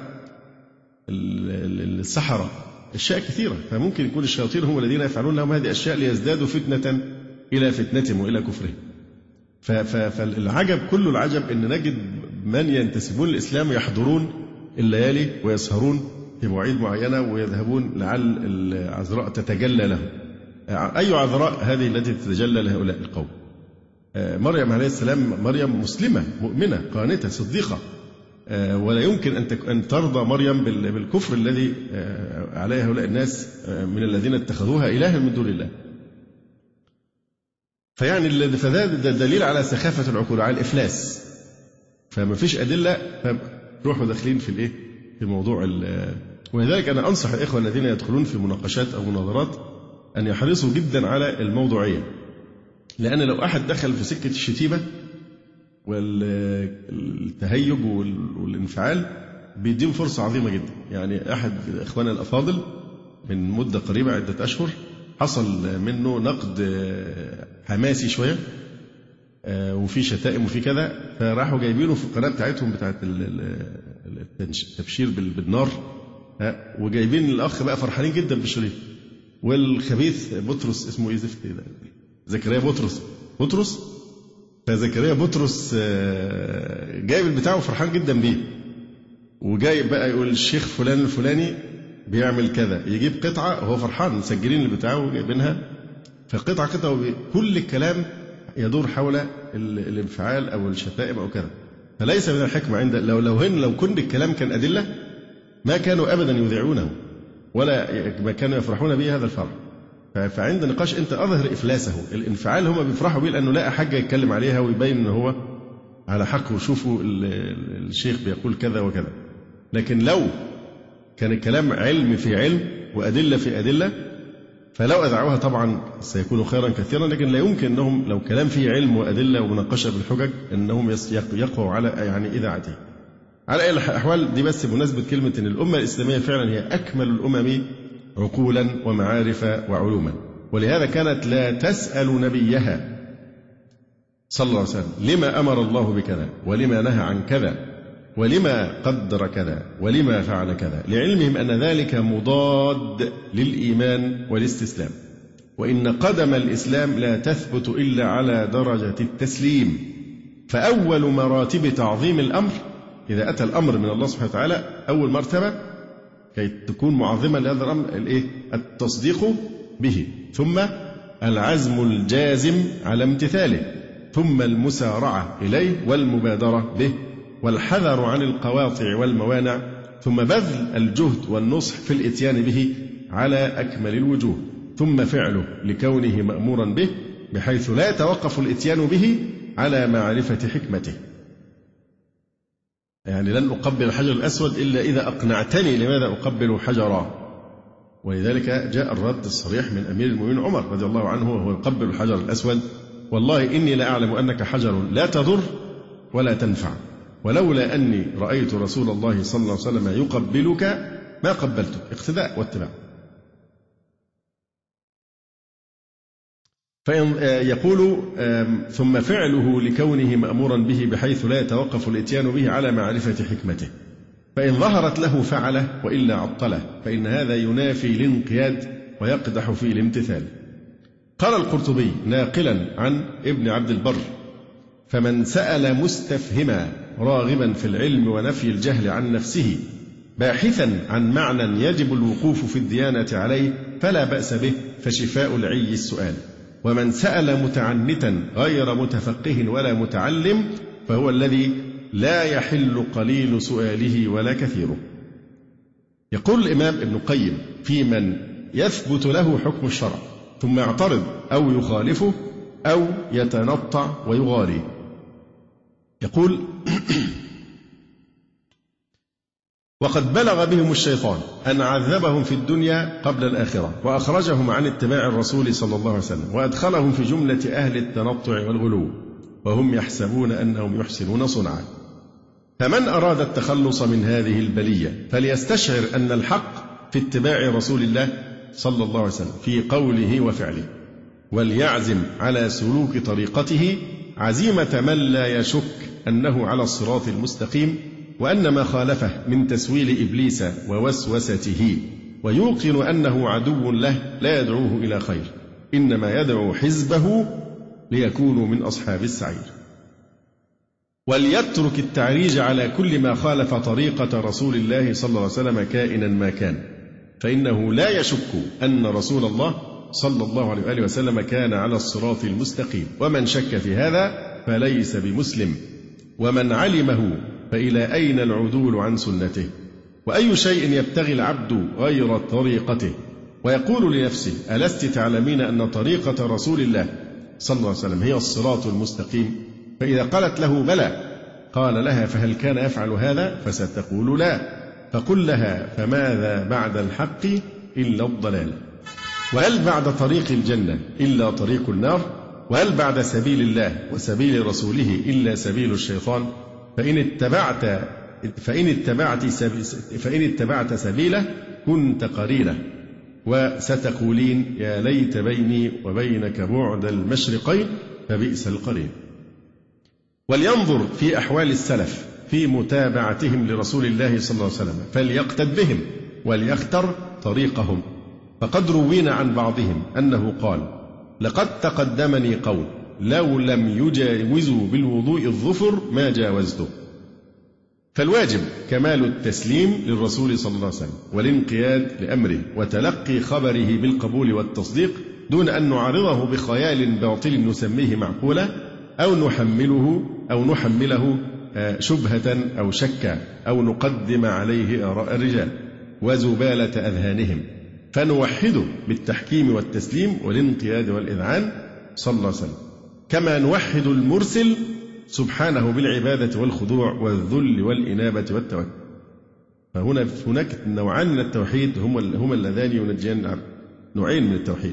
S4: السحرة أشياء كثيرة، فممكن يكون الشياطين هم الذين يفعلون لهم هذه الأشياء ليزدادوا فتنة إلى فتنتهم وإلى كفرهم. فالعجب كل العجب أن نجد من ينتسبون للإسلام يحضرون الليالي ويسهرون في مواعيد معينة ويذهبون لعل العذراء تتجلى لهم. أي عذراء هذه التي تتجلى لهؤلاء القوم؟ مريم عليه السلام مريم مسلمة مؤمنة قانتة صديقة، ولا يمكن أن ترضى مريم بالكفر الذي عليه هؤلاء الناس من الذين اتخذوها إلها من دون الله. فيعني فده دليل على سخافة العقول على الإفلاس. فما فيش أدلة فروحوا داخلين في الإيه؟ في موضوع ولذلك أنا أنصح الإخوة الذين يدخلون في مناقشات أو مناظرات أن يحرصوا جدا على الموضوعية، لأن لو أحد دخل في سكة الشتيمة والتهيج والانفعال بيديهم فرصة عظيمة جدا. يعني أحد إخواننا الأفاضل من مدة قريبة عدة أشهر حصل منه نقد حماسي شوية وفي شتائم وفي كذا، فراحوا جايبينه في القناة بتاعتهم بتاعت التبشير بالنار، وجايبين الأخ بقى فرحانين جدا بالشريط، والخبيث بطرس اسمه إيه زفت ده زكريا بطرس فزكريا بطرس جايب البتاع وفرحان جدا بيه، وجايب بقى يقول الشيخ فلان الفلاني بيعمل كذا، يجيب قطعة هو فرحان مسجلين البتاع وجايبينها، فقطعة كل الكلام يدور حول الانفعال أو الشتائم أو كذا. فليس من الحكمة عند لو كل الكلام كان أدلة ما كانوا أبدا يذيعونه ولا ما كانوا يفرحون به هذا الفرح. فعند نقاش أنت أظهر إفلاسه. الانفعال هم بيفرحوا به لأنه لا حاجة يتكلم عليها ويبين أنه هو على حق، وشوفوا الشيخ بيقول كذا وكذا. لكن لو كان الكلام علم في علم وأدلة في أدلة فلو أذاعوها طبعا سيكون خيرا كثيرا، لكن لا يمكن أنهم لو كلام فيه علم وأدلة ومناقشة بالحجج أنهم يقعوا على إذاعته. على أي الأحوال دي بس بمناسبة كلمة أن الأمة الإسلامية فعلا هي أكمل الأمم عقولا ومعارف وعلوما، ولهذا كانت لا تسأل نبيها صلى الله عليه وسلم لما أمر الله بكذا ولما نهى عن كذا ولما قدر كذا ولما فعل كذا، لعلمهم أن ذلك مضاد للإيمان والاستسلام، وإن قدم الإسلام لا تثبت إلا على درجة التسليم. فأول مراتب تعظيم الأمر إذا أتى الأمر من الله سبحانه وتعالى أول مرتبة كي تكون معظما لهذا الأمر التصديق به، ثم العزم الجازم على امتثاله، ثم المسارعة إليه والمبادرة به، والحذر عن القواطع والموانع، ثم بذل الجهد والنصح في الإتيان به على أكمل الوجوه، ثم فعله لكونه مأمورا به بحيث لا يتوقف الإتيان به على معرفة حكمته. يعني لن أقبل الحجر الأسود إلا إذا أقنعتني لماذا أقبل حجرا. ولذلك جاء الرد الصريح من أمير المؤمنين عمر رضي الله عنه وهو يقبل الحجر الأسود: والله إني لأعلم أنك حجر لا تضر ولا تنفع، ولولا أني رأيت رسول الله صلى الله عليه وسلم يقبلك ما قبلتك. اقتداء واتباع. فإن يقول ثم فعله لكونه مأمورا به بحيث لا يتوقف الإتيان به على معرفة حكمته، فإن ظهرت له فعله وإلا عطله، فإن هذا ينافي الانقياد ويقدح في الامتثال. قال القرطبي ناقلا عن ابن عبد البر: فمن سأل مستفهما راغبا في العلم ونفي الجهل عن نفسه باحثا عن معنى يجب الوقوف في الديانة عليه فلا بأس به، فشفاء العي السؤال. ومن سأل متعنتا غير متفقه ولا متعلم فهو الذي لا يحل قليل سؤاله ولا كثيره. يقول الإمام ابن القيم في من يثبت له حكم الشرع ثم يعترض أو يخالفه أو يتنطع ويغالي، يقول: وقد بلغ بهم الشيطان أن عذبهم في الدنيا قبل الآخرة، وأخرجهم عن اتباع الرسول صلى الله عليه وسلم، وأدخلهم في جملة أهل التنطع والغلو، وهم يحسبون أنهم يحسنون صنعا. فمن أراد التخلص من هذه البلية فليستشعر أن الحق في اتباع رسول الله صلى الله عليه وسلم في قوله وفعله، وليعزم على سلوك طريقته عزيمة من لا يشك أنه على الصراط المستقيم، وأن ما خالفه من تسويل إبليس ووسوسته ويوقن أنه عدو له لا يدعوه إلى خير، إنما يدعو حزبه ليكونوا من أصحاب السعير. وليترك التعريج على كل ما خالف طريقة رسول الله صلى الله عليه وسلم كائنا ما كان، فإنه لا يشك أن رسول الله صلى الله عليه وآله وسلم كان على الصراط المستقيم، ومن شك في هذا فليس بمسلم، ومن علمه فإلى أين العدول عن سنته؟ وأي شيء يبتغي العبد غير طريقته ويقول لنفسه ألست تعلمين أن طريقة رسول الله صلى الله عليه وسلم هي الصراط المستقيم؟ فإذا قالت له بلى قال لها فهل كان يفعل هذا؟ فستقول لا، فقل لها فماذا بعد الحق إلا الضلال؟ وهل بعد طريق الجنة إلا طريق النار؟ وهل بعد سبيل الله وسبيل رسوله إلا سبيل الشيطان؟ فإن اتبعت سبيله كنت قرينه، وستقولين يا ليت بيني وبينك بعد المشرقين فبئس القرين. ولينظر في أحوال السلف في متابعتهم لرسول الله صلى الله عليه وسلم فليقتد بهم وليختر طريقهم، فقد روينا عن بعضهم أنه قال لقد تقدمني قوم لو لم يجاوزوا بالوضوء الظفر ما جاوزته. فالواجب كمال التسليم للرسول صلى الله عليه وسلم والانقياد لأمره وتلقي خبره بالقبول والتصديق دون أن نعارضه بخيال باطل نسميه معقولة أو نحمله شبهة أو شكا أو نقدم عليه آراء الرجال وزبالة أذهانهم، فنوحده بالتحكيم والتسليم والانقياد والإذعان صلى الله عليه وسلم، كما نوحد المرسل سبحانه بالعبادة والخضوع والذل والإنابة والتوكل. فهناك نوعان من التوحيد هما اللذان ينجيان العبد، نوعين من التوحيد: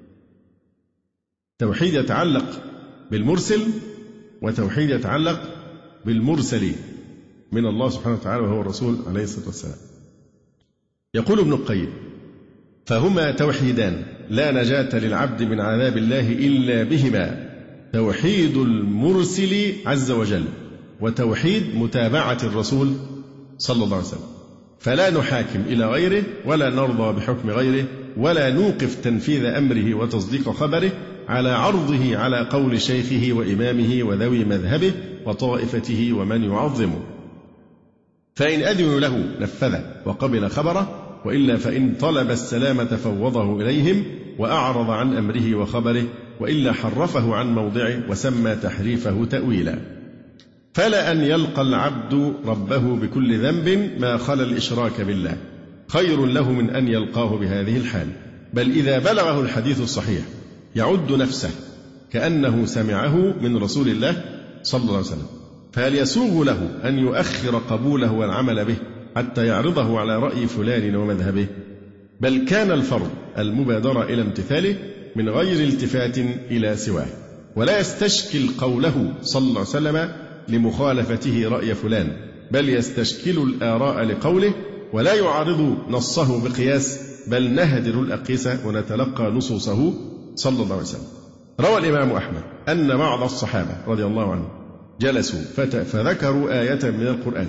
S4: توحيد يتعلق بالمرسل، وتوحيد يتعلق بالمرسل من الله سبحانه وتعالى وهو الرسول عليه الصلاة والسلام. يقول ابن القيم فهما توحيدان لا نجاة للعبد من عذاب الله إلا بهما: توحيد المرسل عز وجل وتوحيد متابعة الرسول صلى الله عليه وسلم، فلا نحاكم إلى غيره ولا نرضى بحكم غيره ولا نوقف تنفيذ أمره وتصديق خبره على عرضه على قول شيخه وإمامه وذوي مذهبه وطائفته ومن يعظمه، فإن أذنوا له نفذه وقبل خبره، وإلا فإن طلب السلامة فوضه إليهم وأعرض عن أمره وخبره، وإلا حرفه عن موضعه وسمى تحريفه تأويلا. فلا أن يلقى العبد ربه بكل ذنب ما خلا الإشراك بالله خير له من أن يلقاه بهذه الحال، بل إذا بلغه الحديث الصحيح يعد نفسه كأنه سمعه من رسول الله صلى الله عليه وسلم، فهل يسوغ له أن يؤخر قبوله والعمل به حتى يعرضه على رأي فلان ومذهبه؟ بل كان الفرض المبادرة إلى امتثاله من غير التفات إلى سواه، ولا يستشكل قوله صلى الله عليه وسلم لمخالفته رأي فلان، بل يستشكل الآراء لقوله ولا يعارض نصه بقياس، بل نهدر الأقيسة ونتلقى نصوصه صلى الله عليه وسلم. روى الإمام أحمد أن بعض الصحابة رضي الله عنهم جلسوا فذكروا آية من القرآن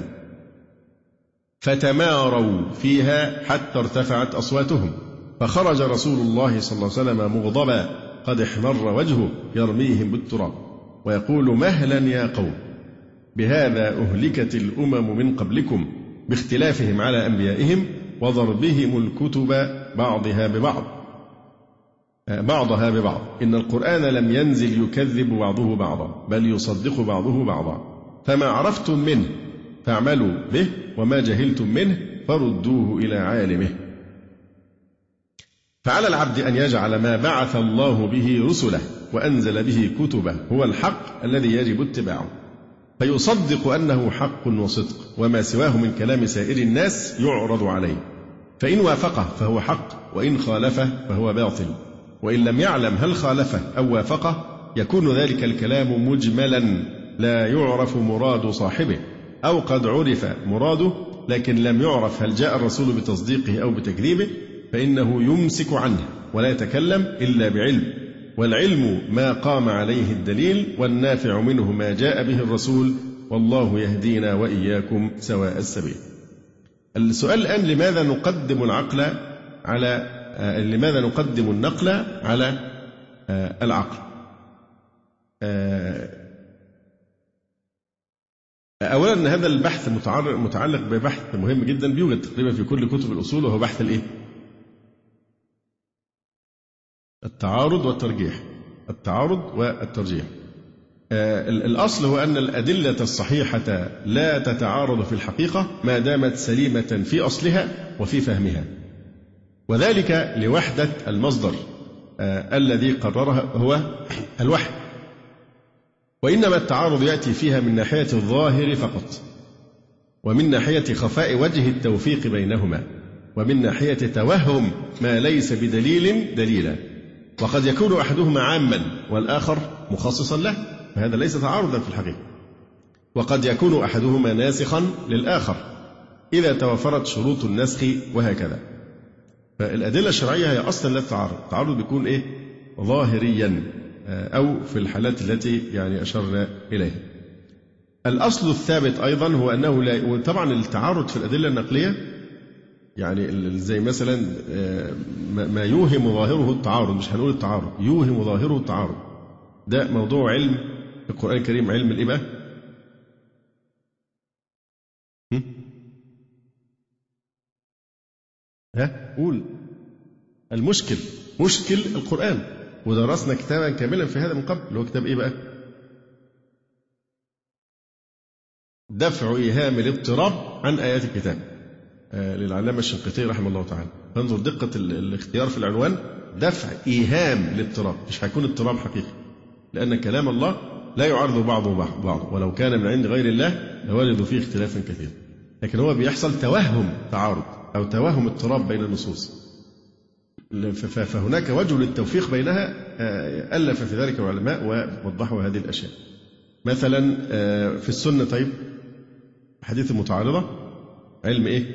S4: فتماروا فيها حتى ارتفعت أصواتهم، فخرج رسول الله صلى الله عليه وسلم مغضبا قد احمر وجهه يرميهم بالتراب ويقول مهلا يا قوم، بهذا أهلكت الأمم من قبلكم باختلافهم على أنبيائهم وضربهم الكتب بعضها ببعض، إن القرآن لم ينزل يكذب بعضه بعضا بل يصدق بعضه بعضا، فما عرفتم منه فاعملوا به وما جهلتم منه فردوه إلى عالمه. فعلى العبد أن يجعل ما بعث الله به رسله وأنزل به كتبه هو الحق الذي يجب اتباعه، فيصدق أنه حق وصدق، وما سواه من كلام سائر الناس يعرض عليه، فإن وافقه فهو حق وإن خالفه فهو باطل، وإن لم يعلم هل خالفه أو وافقه يكون ذلك الكلام مجملا لا يعرف مراد صاحبه، أو قد عرف مراده لكن لم يعرف هل جاء الرسول بتصديقه أو بتكذيبه، فإنه يمسك عنه ولا يتكلم إلا بعلم، والعلم ما قام عليه الدليل، والنافع منه ما جاء به الرسول، والله يهدينا وإياكم سواء السبيل. السؤال الآن لماذا نقدم النقل على العقل. أولا هذا البحث متعلق ببحث مهم جدا بيوجد تقريبا في كل كتب الأصول، وهو بحث التعارض والترجيح. التعارض والترجيح. الأصل هو أن الأدلة الصحيحة لا تتعارض في الحقيقة ما دامت سليمة في أصلها وفي فهمها، وذلك لوحدة المصدر الذي قررها هو الوحي. وإنما التعارض يأتي فيها من ناحية الظاهر فقط، ومن ناحية خفاء وجه التوفيق بينهما، ومن ناحية توهم ما ليس بدليل دليلا، وقد يكون أحدهما عاما والآخر مخصصا له، فهذا ليس تعارضا في الحقيقة. وقد يكون أحدهما ناسخا للآخر إذا توفرت شروط النسخ، وهكذا. فالأدلة الشرعية هي أصلا لا تتعارض، التعارض بيكون ظاهريا أو في الحالات التي أشرنا إليها. الأصل الثابت أيضا هو أنه لا، وطبعا التعارض في الأدلة النقلية زي مثلا ما يوهم ظاهره التعارض، مش هنقول التعارض، يوهم ظاهره التعارض، ده موضوع علم في القرآن الكريم، علم الإيه بقى؟ قول. المشكل، مشكل القرآن، ودرسنا كتابا كاملا في هذا من قبل، اللي هو كتاب إيه بقى؟ دفع إيهام الاضطراب عن آيات الكتاب، للعلامة الشنقيطي رحمه الله تعالى. فانظر دقة الاختيار في العنوان، دفع إيهام الاضطراب، مش هيكون اضطراب حقيقي، لأن كلام الله لا يعارض بعضه بعض، ولو كان من عند غير الله لوجدوا فيه اختلافا كثيرا، لكن هو بيحصل توهم تعارض أو توهم اضطراب بين النصوص، فهناك وجه للتوفيق بينها، ألف في ذلك العلماء ووضحوا هذه الأشياء. مثلا في السنة، طيب حديث المتعارضة، علم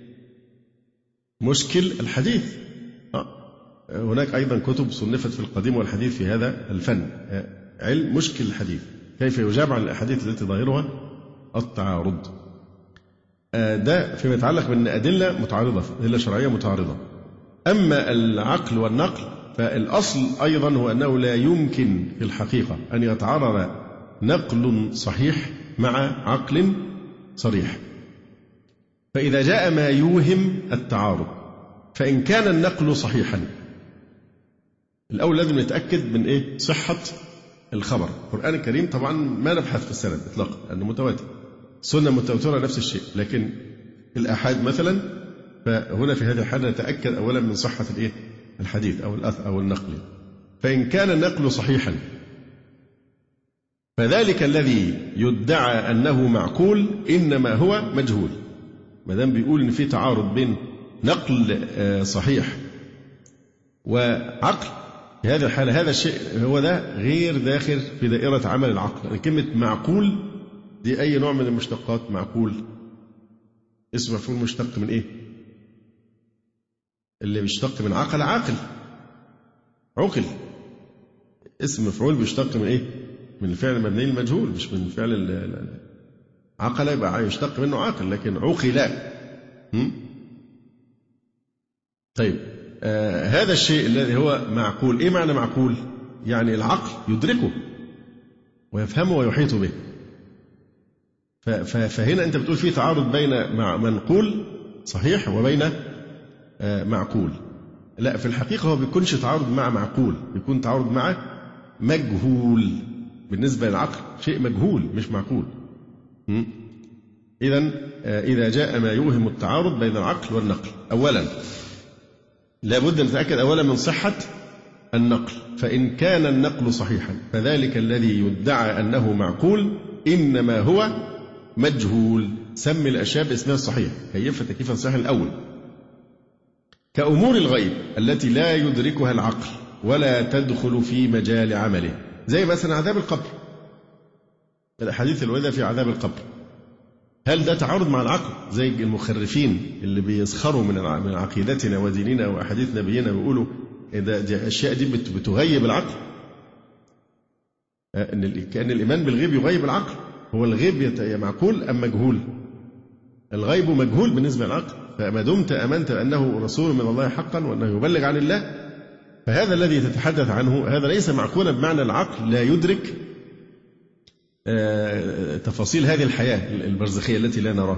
S4: مشكل الحديث. هناك أيضا كتب صنفت في القديم والحديث في هذا الفن، علم مشكل الحديث، كيف يجاب عن الأحاديث التي ظاهرها التعارض. ده فيما يتعلق بأن أدلة متعارضة، أدلة شرعية متعارضة. أما العقل والنقل فالأصل أيضا هو أنه لا يمكن في الحقيقة أن يتعارض نقل صحيح مع عقل صريح. فإذا جاء ما يوهم التعارض، فإن كان النقل صحيحا، الأول لازم نتأكد من صحة الخبر. القرآن الكريم طبعا ما نبحث في السند إطلاقا لأنه متواتر، السنة متواترة نفس الشيء، لكن الآحاد مثلا، فهنا في هذه الحالة نتأكد أولا من صحة الحديث أو الأثر أو النقل. فإن كان النقل صحيحا، فذلك الذي يدعى أنه معقول إنما هو مجهول. ما دام بيقول إن في تعارض بين نقل صحيح وعقل، في هذه الحالة هذا الشيء هو ده غير داخل في دائرة عمل العقل. يعني كلمة معقول دي أي نوع من المشتقات. معقول اسم مفعول مشتق من اللي بيشتق من عقل، عاقل، عقل. اسم مفعول بيشتق من من الفعل المبني المجهول، مش من فعل عقل، يبقى يشتق منه عاقل، لكن عقل. طيب هذا الشيء الذي هو معقول، إيه معنى معقول؟ يعني العقل يدركه ويفهمه ويحيط به. فهنا أنت بتقول فيه تعارض بين منقول صحيح وبين معقول. لا، في الحقيقة هو بيكونش تعارض مع معقول، بيكون تعارض مع مجهول. بالنسبة للعقل شيء مجهول مش معقول. إذا جاء ما يوهم التعارض بين العقل والنقل، أولا لابد أن نتأكد أولا من صحة النقل. فإن كان النقل صحيحا، فذلك الذي يدعى أنه معقول إنما هو مجهول. سمي الأشياء باسمها الصحيح، كيف تكييفا صحيحا الأول، كأمور الغيب التي لا يدركها العقل ولا تدخل في مجال عمله، زي مثلا عذاب القبر، الحديث الوارد في عذاب القبر. هل ده تعارض مع العقل زي المخرفين اللي بيسخروا من عقيدتنا وديننا وأحاديث نبينا ويقولوا إذا الأشياء دي بتغيب العقل؟ كأن الإيمان بالغيب يغيب العقل. هو الغيب معقول أم مجهول؟ الغيب مجهول بالنسبة للعقل. فما دمت أمنت أنه رسول من الله حقا وأنه يبلغ عن الله، فهذا الذي تتحدث عنه هذا ليس معقولا بمعنى العقل لا يدرك تفاصيل هذه الحياة البرزخية التي لا نراها،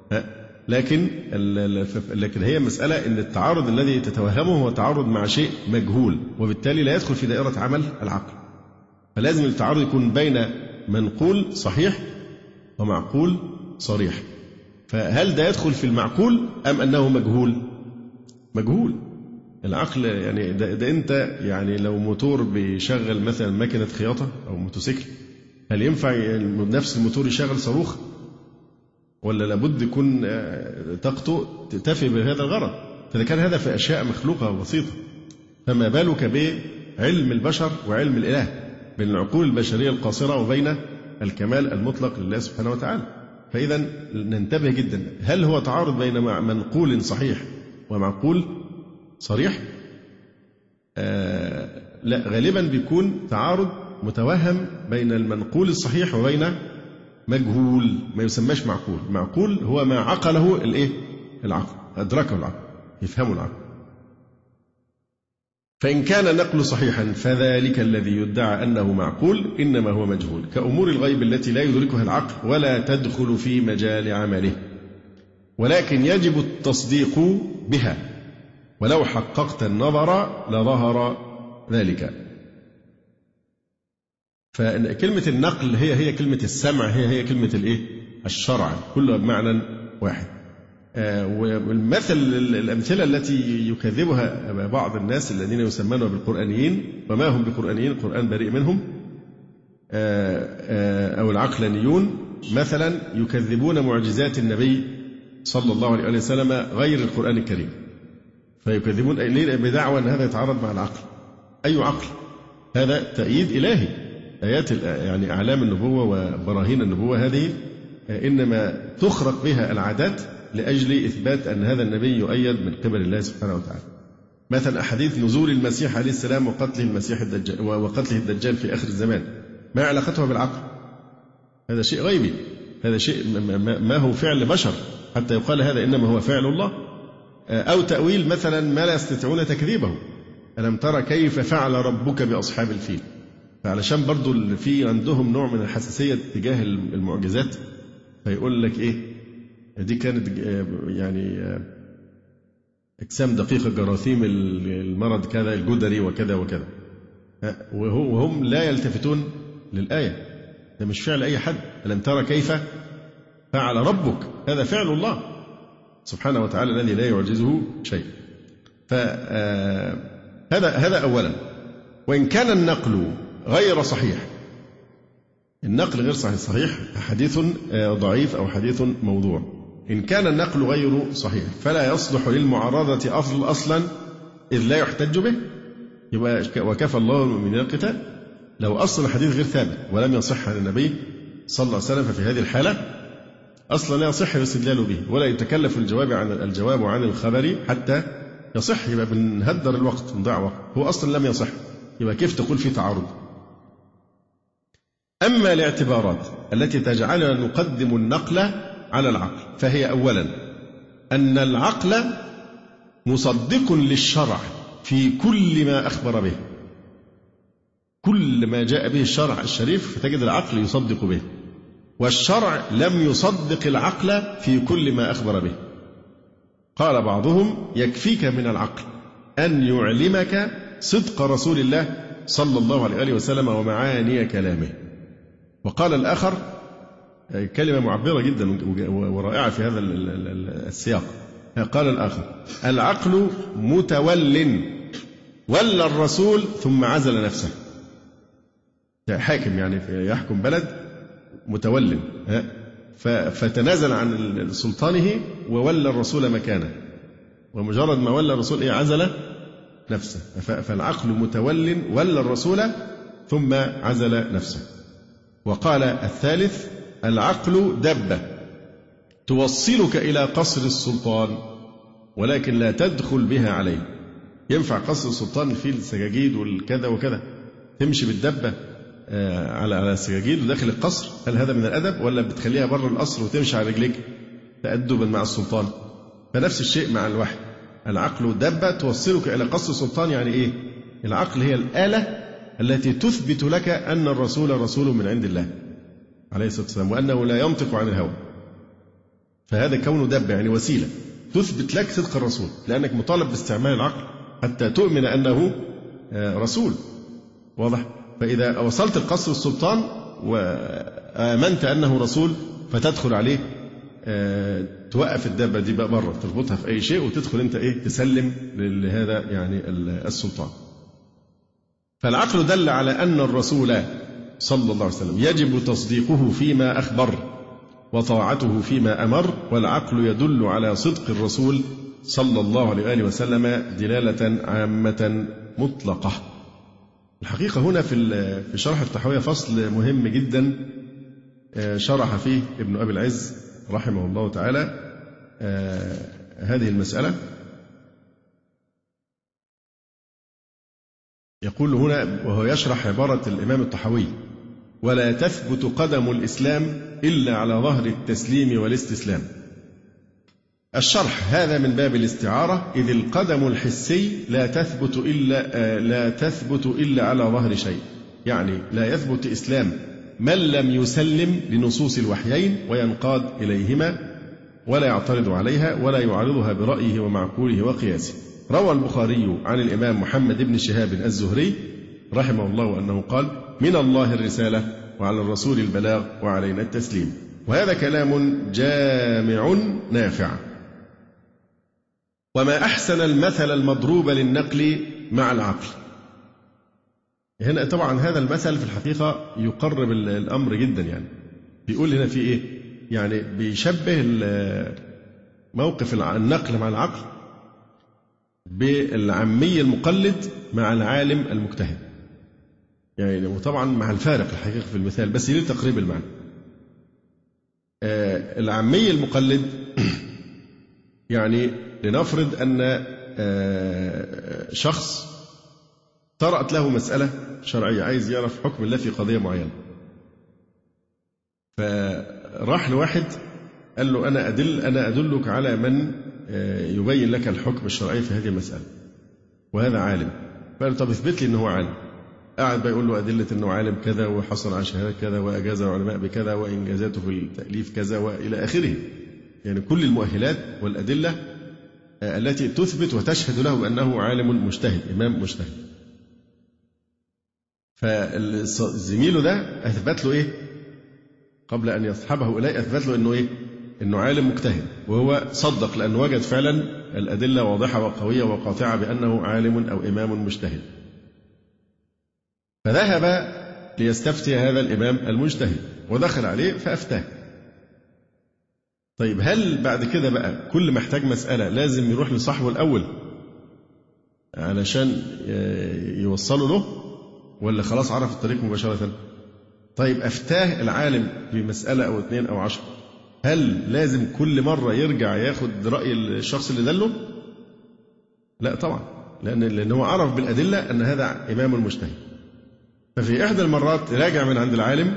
S4: لكن هي مسألة أن التعارض الذي تتوهمه هو تعارض مع شيء مجهول، وبالتالي لا يدخل في دائرة عمل العقل. فلازم التعارض يكون بين منقول صحيح ومعقول صريح. فهل ده يدخل في المعقول أم أنه مجهول؟ مجهول. العقل يعني ده أنت يعني لو موتور بيشغل مثلا ماكينة خياطة أو موتوسيكل، هل ينفع نفس الموتور يشغل صاروخ؟ ولا لابد يكون طاقته تفي بهذا الغرض؟ فإذا كان هذا في أشياء مخلوقة وبسيطة، فما بالك بعلم البشر وعلم الإله، بين العقول البشرية القاصرة وبين الكمال المطلق لله سبحانه وتعالى. فإذا ننتبه جدا، هل هو تعارض بين منقول صحيح ومعقول صريح؟ لا، غالبا بيكون تعارض متوهم بين المنقول الصحيح وبين مجهول ما يسماش معقول. معقول هو ما عقله العقل، أدركه العقل، يفهمه العقل. فإن كان النقل صحيحا فذلك الذي يدعى أنه معقول إنما هو مجهول، كأمور الغيب التي لا يدركها العقل ولا تدخل في مجال عمله، ولكن يجب التصديق بها، ولو حققت النظر لظهر ذلك. فكلمة النقل هي كلمة السمع، هي كلمة الشرع، كلها بمعنى واحد. والمثل الأمثلة التي يكذبها بعض الناس الذين يسمون بالقرآنيين وما هم بقرآنيين، القرآن بريء منهم، أو العقلانيون مثلا، يكذبون معجزات النبي صلى الله عليه وسلم غير القرآن الكريم، فيكذبون بدعوى أن هذا يتعارض مع العقل. أي عقل؟ هذا تأييد إلهي. آيات يعني أعلام النبوة وبراهين النبوة هذه إنما تخرق بها العادات لأجل إثبات أن هذا النبي يؤيد من قبل الله سبحانه وتعالى. مثلا أحاديث نزول المسيح عليه السلام وقتله الدجال في آخر الزمان، ما علاقتها بالعقل؟ هذا شيء غيبي، هذا شيء ما هو فعل بشر حتى يقال هذا إنما هو فعل الله. أو تأويل مثلا ما لا يستطيعون تكذيبه، ألم ترى كيف فعل ربك بأصحاب الفيل. فعلشان برضو في عندهم نوع من الحساسية تجاه المعجزات، فيقول لك دي كانت يعني أجسام دقيقة، جراثيم المرض كذا، الجدري وكذا وكذا، وهم لا يلتفتون للآية. ده مش فعل أي حد. ألم ترى كيف فعل ربك، هذا فعل الله سبحانه وتعالى الذي لا يعجزه شيء. فهذا أولا. وإن كان النقل غير صحيح، النقل غير صحيح حديث ضعيف أو حديث موضوع، إن كان النقل غير صحيح فلا يصلح للمعارضة أصلا إذ لا يحتج به، يبقى وكفى الله المؤمنين القتال. لو أصل الحديث غير ثابت ولم يصح عن النبي صلى الله عليه وسلم، ففي هذه الحالة أصلا لا يصح الاستدلال به، ولا يتكلف الجواب عن الخبر حتى يصح. يبقى بنهدر الوقت، نضيع وقت، هو أصلا لم يصح، يبقى كيف تقول في تعارض؟ أما الاعتبارات التي تجعلنا نقدم النقل على العقل، فهي أولا أن العقل مصدق للشرع في كل ما أخبر به، كل ما جاء به الشرع الشريف فتجد العقل يصدق به، والشرع لم يصدق العقل في كل ما أخبر به. قال بعضهم يكفيك من العقل أن يعلمك صدق رسول الله صلى الله عليه وسلم ومعاني كلامه. وقال الآخر كلمة معبرة جدا ورائعة في هذا السياق، قال الآخر العقل متول ولى الرسول ثم عزل نفسه. حاكم يعني يحكم بلد متول، فتنازل عن سلطانه وولى الرسول مكانه، ومجرد ما ولى الرسول عزل نفسه. فالعقل متول ولى الرسول ثم عزل نفسه. وقال الثالث العقل دبة توصلك إلى قصر السلطان ولكن لا تدخل بها عليه. ينفع قصر السلطان فيه السجاجيد والكذا وكذا، تمشي بالدبة على السجاجيد وداخل القصر؟ هل هذا من الأدب؟ ولا بتخليها بره القصر وتمشي على رجليك تأدبا مع السلطان؟ فنفس الشيء مع الوحي، العقل دبة توصلك إلى قصر السلطان، يعني إيه؟ العقل هي الآلة التي تثبت لك أن الرسول رسول من عند الله عليه الصلاة والسلام، وأنه لا ينطق عن الهوى. فهذا كونه دابة يعني وسيلة تثبت لك صدق الرسول، لأنك مطالب باستعمال العقل حتى تؤمن أنه رسول. واضح؟ فإذا وصلت القصر السلطان وآمنت أنه رسول فتدخل عليه، توقف الدابة دي بقى بره، تربطها في أي شيء وتدخل أنت تسلم لهذا يعني السلطان. فالعقل دل على أن الرسول صلى الله عليه وسلم يجب تصديقه فيما أخبر وطاعته فيما أمر، والعقل يدل على صدق الرسول صلى الله عليه وآله وسلم دلالة عامة مطلقة. الحقيقة هنا في شرح الطحاوية فصل مهم جدا شرح فيه ابن أبي العز رحمه الله تعالى هذه المسألة. يقول هنا وهو يشرح عبارة الإمام الطحاوي: ولا تثبت قدم الإسلام إلا على ظهر التسليم والاستسلام. الشرح: هذا من باب الاستعارة، إذ القدم الحسي لا تثبت إلا على ظهر شيء، يعني لا يثبت إسلام من لم يسلم لنصوص الوحيين وينقاد إليهما ولا يعترض عليها ولا يعارضها برأيه ومعقوله وقياسه. روى البخاري عن الإمام محمد بن شهاب الزهري رحمه الله أنه قال: من الله الرسالة وعلى الرسول البلاغ وعلينا التسليم. وهذا كلام جامع نافع. وما أحسن المثل المضروب للنقل مع العقل. هنا طبعا هذا المثل في الحقيقة يقرب الأمر جدا، يعني بيقول هنا في إيه؟ يعني بيشبه موقف النقل مع العقل بالعامي المقلد مع العالم المجتهد، يعني وطبعا مع الفارق الحقيقة في المثال بس لتقريب المعنى. العامي المقلد يعني لنفرض أن شخص طرأت له مسألة شرعية، عايز يعرف حكم الله في قضية معينة، فراح لواحد قال له أنا أدلك على من يبين لك الحكم الشرعي في هذه المسألة، وهذا عالم. فقال له طب اثبت لي أنه عالم. قاعد بيقول له أدلة أنه عالم كذا وحصل على شهادة كذا وأجاز العلماء بكذا وإنجازاته في التأليف كذا وإلى آخره، يعني كل المؤهلات والأدلة التي تثبت وتشهد له بأنه عالم مجتهد، إمام مجتهد. فالزميل ده أثبت له إيه؟ قبل أن يصحبه إليه أثبت له أنه إيه؟ أنه عالم مجتهد، وهو صدق لأنه وجد فعلا الأدلة واضحة وقوية وقاطعة بأنه عالم أو إمام مجتهد. فذهب ليستفتي هذا الإمام المجتهد ودخل عليه فأفتاه. طيب هل بعد كده بقى كل ما احتاج مسألة لازم يروح لصاحبه الأول علشان يوصله له، ولا خلاص عرف الطريق مباشرة؟ طيب أفتاه العالم بمسألة أو 2 أو 10، هل لازم كل مرة يرجع ياخد رأي الشخص اللي دله؟ لا طبعا، لأن هو عرف بالأدلة أن هذا إمام مجتهد. ففي إحدى المرات راجع من عند العالم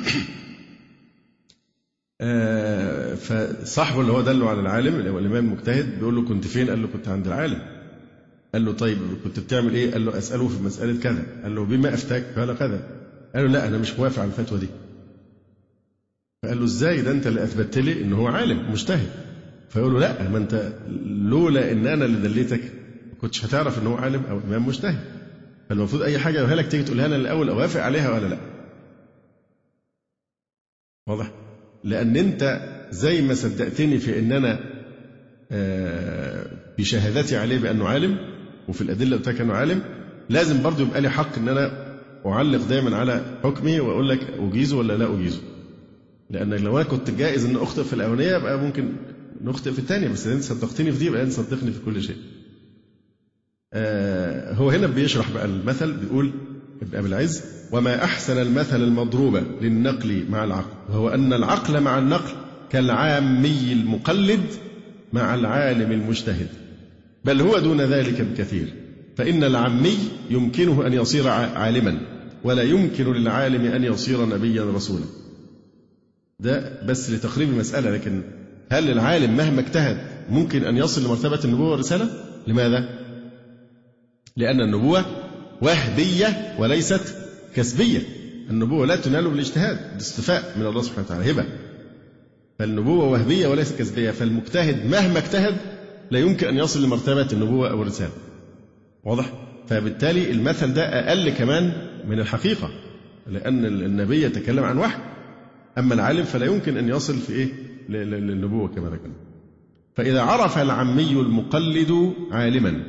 S4: فصاحبه اللي هو دله على العالم اللي هو الإمام المجتهد بيقول له كنت فين؟ قال له كنت عند العالم. قال له طيب كنت بتعمل إيه؟ قال له أسأله في مسألة كذا. قال له بما أفتاك؟ قال كذا. قال له لا أنا مش موافق على الفتوى دي. فقال له إزاي ده أنت اللي أثبتت لي إن هو عالم مجتهد. فيقول له لا، ما أنت لولا إن أنا اللي دليتك ما كنتش هتعرف إن هو عالم أو إمام مجتهد. فالمفروض أي حاجة أقولها لك تيجي تقولها لنا الأول أوافق عليها ولا لا. واضح؟ لأن أنت زي ما صدقتني في إن أنا بشهادتي عليه بأنه عالم وفي الأدلة بتاعك أنه عالم، لازم برضو يبقى لي حق إن أنا أعلق دايما على حكمي وأقول لك أجيزه ولا لا أجيزه. لأن لو أنا كنت جائز إن أخطئ في الأولانية يبقى ممكن نخطئ في الثانية، بس أنت صدقتني في دي يبقى أنت صدقني في كل شيء. هو هنا بيشرح بقى المثل، بيقول ابن أبي العز: وما أحسن المثل المضروب للنقل مع العقل، وهو أن العقل مع النقل كالعامي المقلد مع العالم المجتهد، بل هو دون ذلك بكثير. فإن العامي يمكنه أن يصير عالما، ولا يمكن للعالم أن يصير نبيا رسولا. ده بس لتقريب المسألة. لكن هل العالم مهما اجتهد ممكن أن يصل لمرتبة النبوة والرسالة؟ لماذا؟ لأن النبوة وهبية وليست كسبية. النبوة لا تنال بالاجتهاد، الاصطفاء من الله سبحانه وتعالى، هبة. فالنبوة وهبية وليست كسبية، فالمجتهد مهما اجتهد لا يمكن أن يصل لمرتبة النبوة أو الرسالة. واضح؟ فبالتالي المثل ده أقل كمان من الحقيقة، لأن النبي يتكلم عن وحي، أما العالم فلا يمكن أن يصل في للنبوة كما ذكرنا. فإذا عرف العمي المقلد عالما،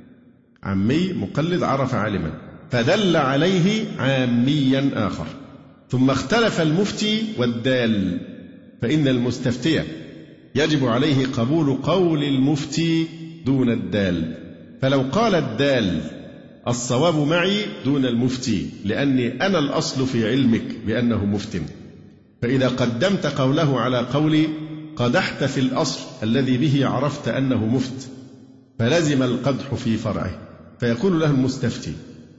S4: عمي مقلد عرف عالما فدل عليه عاميا آخر، ثم اختلف المفتي والدال، فإن المستفتي يجب عليه قبول قول المفتي دون الدال. فلو قال الدال الصواب معي دون المفتي لأني أنا الأصل في علمك بأنه مفتن، فإذا قدمت قوله على قولي قدحت في الأصل الذي به عرفت أنه مفت، فلزم القدح في فرعه. فيقول له المستفتي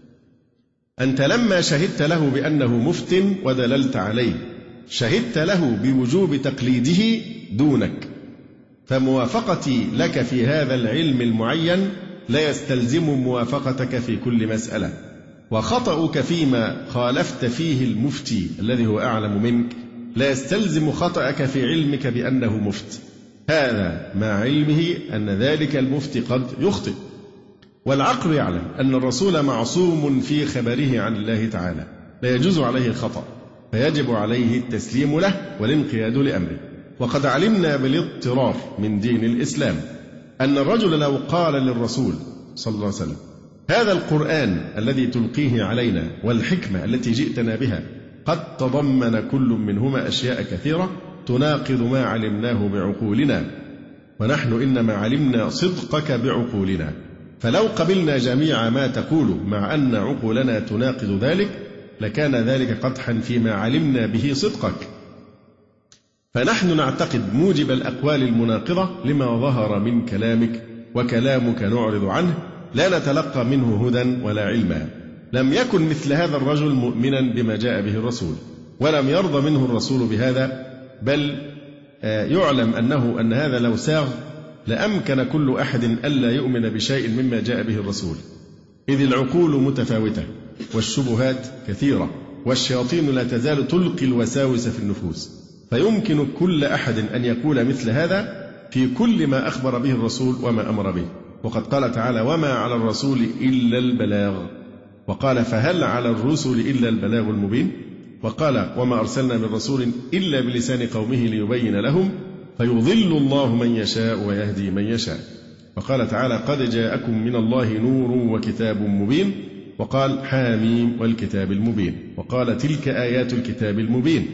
S4: أنت لما شهدت له بأنه مفتن ودللت عليه شهدت له بوجوب تقليده دونك، فموافقتي لك في هذا العلم المعين لا يستلزم موافقتك في كل مسألة، وخطأك فيما خالفت فيه المفتي الذي هو أعلم منك لا يستلزم خطأك في علمك بأنه مفت، هذا مع علمه أن ذلك المفتي قد يخطئ. والعقل يعلم أن الرسول معصوم في خبره عن الله تعالى لا يجوز عليه الخطأ، فيجب عليه التسليم له والانقياد لأمره. وقد علمنا بالاضطرار من دين الإسلام أن الرجل لو قال للرسول صلى الله عليه وسلم هذا القرآن الذي تلقيه علينا والحكمة التي جئتنا بها قد تضمن كل منهما أشياء كثيرة تناقض ما علمناه بعقولنا، ونحن إنما علمنا صدقك بعقولنا، فلو قبلنا جميع ما تقول مع أن عقولنا تناقض ذلك لكان ذلك قدحا فيما علمنا به صدقك. فنحن نعتقد موجب الأقوال المناقضة لما ظهر من كلامك، وكلامك نعرض عنه لا نتلقى منه هدى ولا علما. لم يكن مثل هذا الرجل مؤمنا بما جاء به الرسول، ولم يرضى منه الرسول بهذا، بل يعلم أن هذا لو ساغ لأمكن كل أحد ألا يؤمن بشيء مما جاء به الرسول، إذ العقول متفاوتة والشبهات كثيرة والشياطين لا تزال تلقي الوساوس في النفوس، فيمكن كل أحد أن يقول مثل هذا في كل ما أخبر به الرسول وما أمر به. وقد قال تعالى وما على الرسول إلا البلاغ، وقال فهل على الرسل إلا البلاغ المبين، وقال وما أرسلنا من رسول إلا بلسان قومه ليبين لهم فيضل الله من يشاء ويهدي من يشاء. وقال تعالى قد جاءكم من الله نور وكتاب مبين، وقال حاميم والكتاب المبين، وقال تلك آيات الكتاب المبين،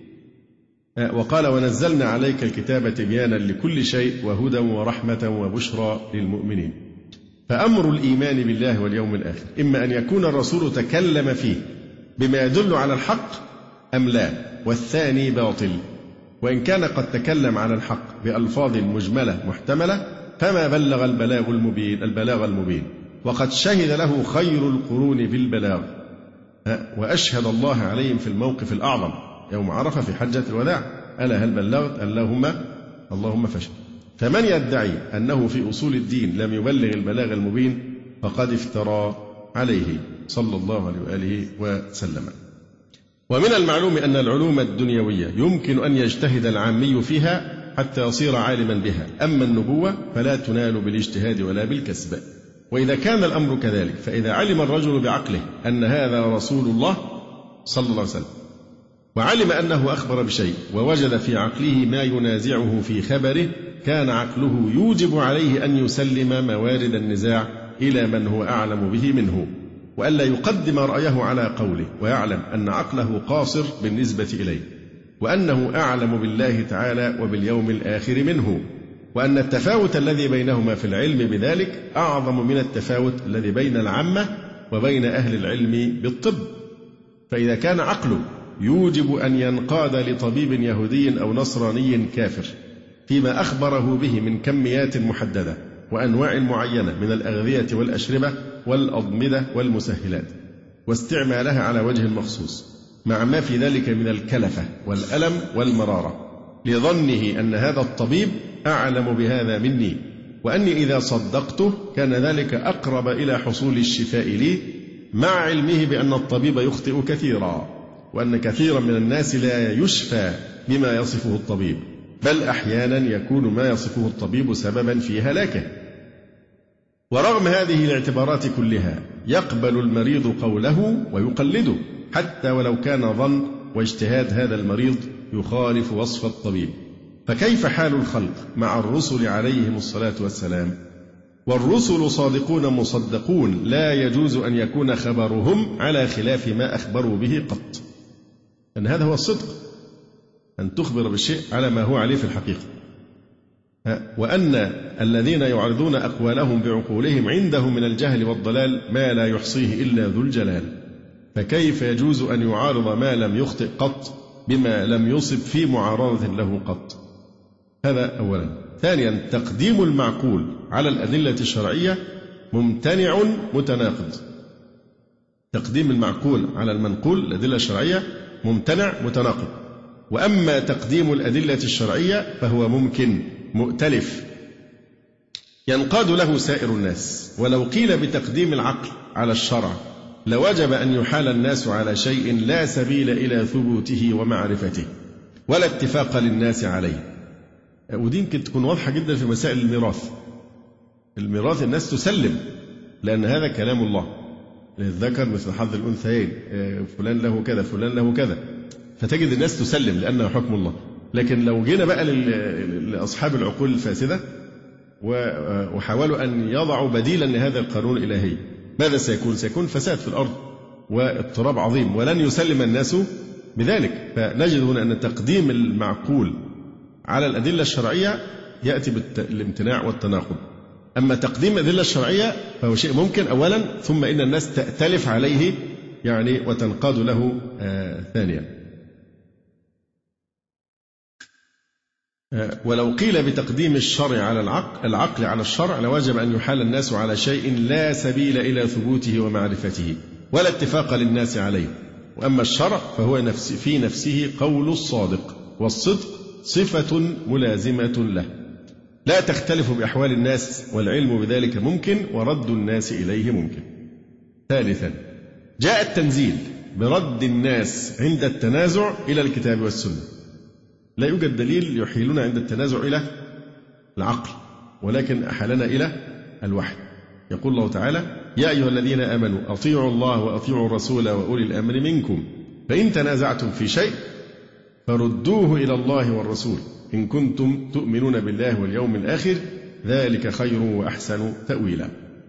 S4: وقال ونزلنا عليك الكتاب تبيانا لكل شيء وهدى ورحمة وبشرى للمؤمنين. فأمر الإيمان بالله واليوم الآخر إما أن يكون الرسول تكلم فيه بما يدل على الحق أم لا، والثاني باطل. وإن كان قد تكلم على الحق بألفاظ مجملة محتملة فما بلغ البلاغ المبين، وقد شهد له خير القرون بالبلاغ، وأشهد الله عليهم في الموقف الأعظم يوم عرفة في حجة الوداع ألا هل بلغت اللهم فاشهد. فمن يدعي أنه في أصول الدين لم يبلغ البلاغ المبين فقد افترى عليه صلى الله عليه وآله وسلم. ومن المعلوم أن العلوم الدنيوية يمكن أن يجتهد العامي فيها حتى يصير عالما بها، أما النبوة فلا تنال بالاجتهاد ولا بالكسب. وإذا كان الأمر كذلك فإذا علم الرجل بعقله أن هذا رسول الله صلى الله عليه وسلم، وعلم أنه أخبر بشيء ووجد في عقله ما ينازعه في خبره، كان عقله يوجب عليه أن يسلم موارد النزاع إلى من هو أعلم به منه، وألا يقدم رأيه على قوله، ويعلم أن عقله قاصر بالنسبة إليه، وأنه أعلم بالله تعالى وباليوم الآخر منه، وأن التفاوت الذي بينهما في العلم بذلك أعظم من التفاوت الذي بين العامة وبين أهل العلم بالطب. فإذا كان عقله يوجب أن ينقاد لطبيب يهودي أو نصراني كافر فيما أخبره به من كميات محددة وأنواع معينة من الأغذية والأشربة والأضمدة والمسهلات، واستعمالها على وجه مخصوص مع ما في ذلك من الكلفة والألم والمرارة، لظنه أن هذا الطبيب أعلم بهذا مني، وأني إذا صدقته كان ذلك أقرب إلى حصول الشفاء لي، مع علمه بأن الطبيب يخطئ كثيرا، وأن كثيرا من الناس لا يشفى بما يصفه الطبيب، بل أحيانا يكون ما يصفه الطبيب سببا في هلاكه. ورغم هذه الاعتبارات كلها يقبل المريض قوله ويقلده، حتى ولو كان ظن واجتهاد هذا المريض يخالف وصف الطبيب. فكيف حال الخلق مع الرسل عليهم الصلاة والسلام؟ والرسل صادقون مصدقون، لا يجوز أن يكون خبرهم على خلاف ما أخبروا به قط. أن هذا هو الصدق، أن تخبر بالشيء على ما هو عليه في الحقيقة. وأن الذين يعرضون أقوالهم بعقولهم عندهم من الجهل والضلال ما لا يحصيه إلا ذو الجلال، فكيف يجوز أن يعارض ما لم يخطئ قط بما لم يصب في معارضة له قط؟ هذا أولا. ثانيا، تقديم المعقول على الأدلة الشرعية ممتنع متناقض. تقديم المعقول على المنقول الأدلة الشرعية ممتنع متناقض، وأما تقديم الأدلة الشرعية فهو ممكن مؤتلف ينقاد له سائر الناس. ولو قيل بتقديم العقل على الشرع لوجب أن يحال الناس على شيء لا سبيل إلى ثبوته ومعرفته ولا اتفاق للناس عليه. ودي يمكن تكون واضحة جدا في مسائل الميراث. الميراث الناس تسلم، لأن هذا كلام الله، للذكر مثل حظ الأنثيين، فلان له كذا فلان له كذا، فتجد الناس تسلم لأنه حكم الله. لكن لو جينا بقى لأصحاب العقول الفاسدة وحاولوا أن يضعوا بديلا لهذا القانون الإلهي، ماذا سيكون؟ سيكون فساد في الأرض واضطراب عظيم، ولن يسلم الناس بذلك. فنجد هنا أن تقديم المعقول على الأدلة الشرعية يأتي بالامتناع والتناقض. أما تقديم الأدلة الشرعية فهو شيء ممكن أولا، ثم إن الناس تأتلف عليه يعني وتنقاد له ثانيا. ولو قيل بتقديم الشرع على العقل على الشرع لوجب أن يحال الناس على شيء لا سبيل إلى ثبوته ومعرفته ولا اتفاق للناس عليه. وأما الشرع فهو في نفسه قول الصادق، والصدق صفة ملازمة له لا تختلف بأحوال الناس، والعلم بذلك ممكن ورد الناس إليه ممكن. ثالثا، جاء التنزيل برد الناس عند التنازع إلى الكتاب والسنة. لا يوجد دليل يحيلنا عند التنازع إلى العقل، ولكن أحالنا إلى الوحي. يقول الله تعالى: يا أيها الذين آمنوا أطيعوا الله وأطيعوا الرسول وأولي الأمر منكم، فإن تنازعتم في شيء فردوه إلى الله والرسول إن كنتم تؤمنون بالله واليوم الآخر، ذلك خير وأحسن تأويلا.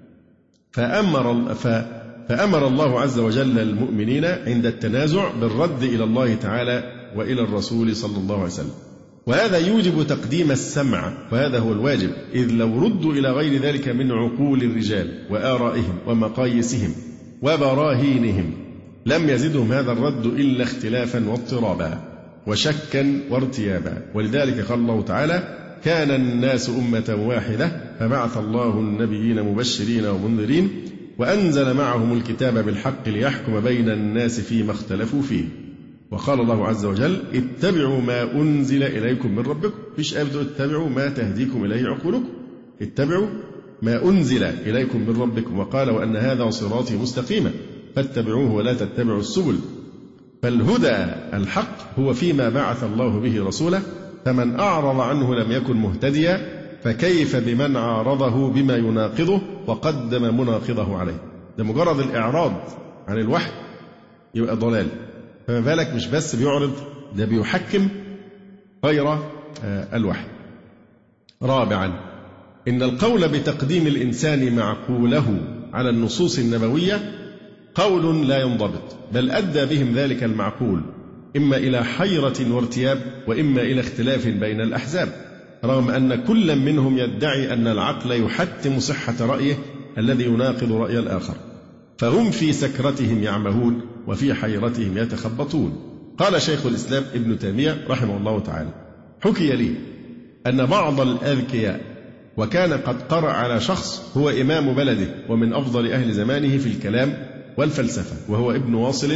S4: فأمر الله عز وجل المؤمنين عند التنازع بالرد إلى الله تعالى وإلى الرسول صلى الله عليه وسلم، وهذا يوجب تقديم السمع، وهذا هو الواجب، إذ لو ردوا إلى غير ذلك من عقول الرجال وآرائهم ومقاييسهم وبراهينهم لم يزدهم هذا الرد إلا اختلافا واضطرابا وشكا وارتيابا. ولذلك قال الله تعالى: كان الناس أمة واحدة فبعث الله النبيين مبشرين ومنذرين وأنزل معهم الكتاب بالحق ليحكم بين الناس فيما اختلفوا فيه. وقال الله عز وجل: اتبعوا ما أنزل إليكم من ربكم. فيش أبدأ اتبعوا ما تهديكم إليه عقولكم، اتبعوا ما أنزل إليكم من ربكم. وقال: وأن هذا صراطي مستقيما فاتبعوه ولا تتبعوا السبل. فالهدى الحق هو فيما بعث الله به رسوله، فمن أعرض عنه لم يكن مهتديا، فكيف بمن عارضه بما يناقضه وقدم مناقضه عليه؟ ده مجرد الإعراض عن الوحي يبقى ضلال، فما بالك مش بس بيعرض، ده بيحكم غير الوحي. رابعا، إن القول بتقديم الإنسان معقوله على النصوص النبوية قول لا ينضبط، بل أدى بهم ذلك المعقول إما إلى حيرة وارتياب، وإما إلى اختلاف بين الأحزاب، رغم أن كل منهم يدعي أن العقل يحتم صحة رأيه الذي يناقض رأي الآخر، فهم في سكرتهم يعمهون وفي حيرتهم يتخبطون. قال شيخ الإسلام ابن تيمية رحمه الله تعالى: حكي لي أن بعض الأذكياء وكان قد قرأ على شخص هو إمام بلده ومن أفضل أهل زمانه في الكلام والفلسفة، وهو ابن واصل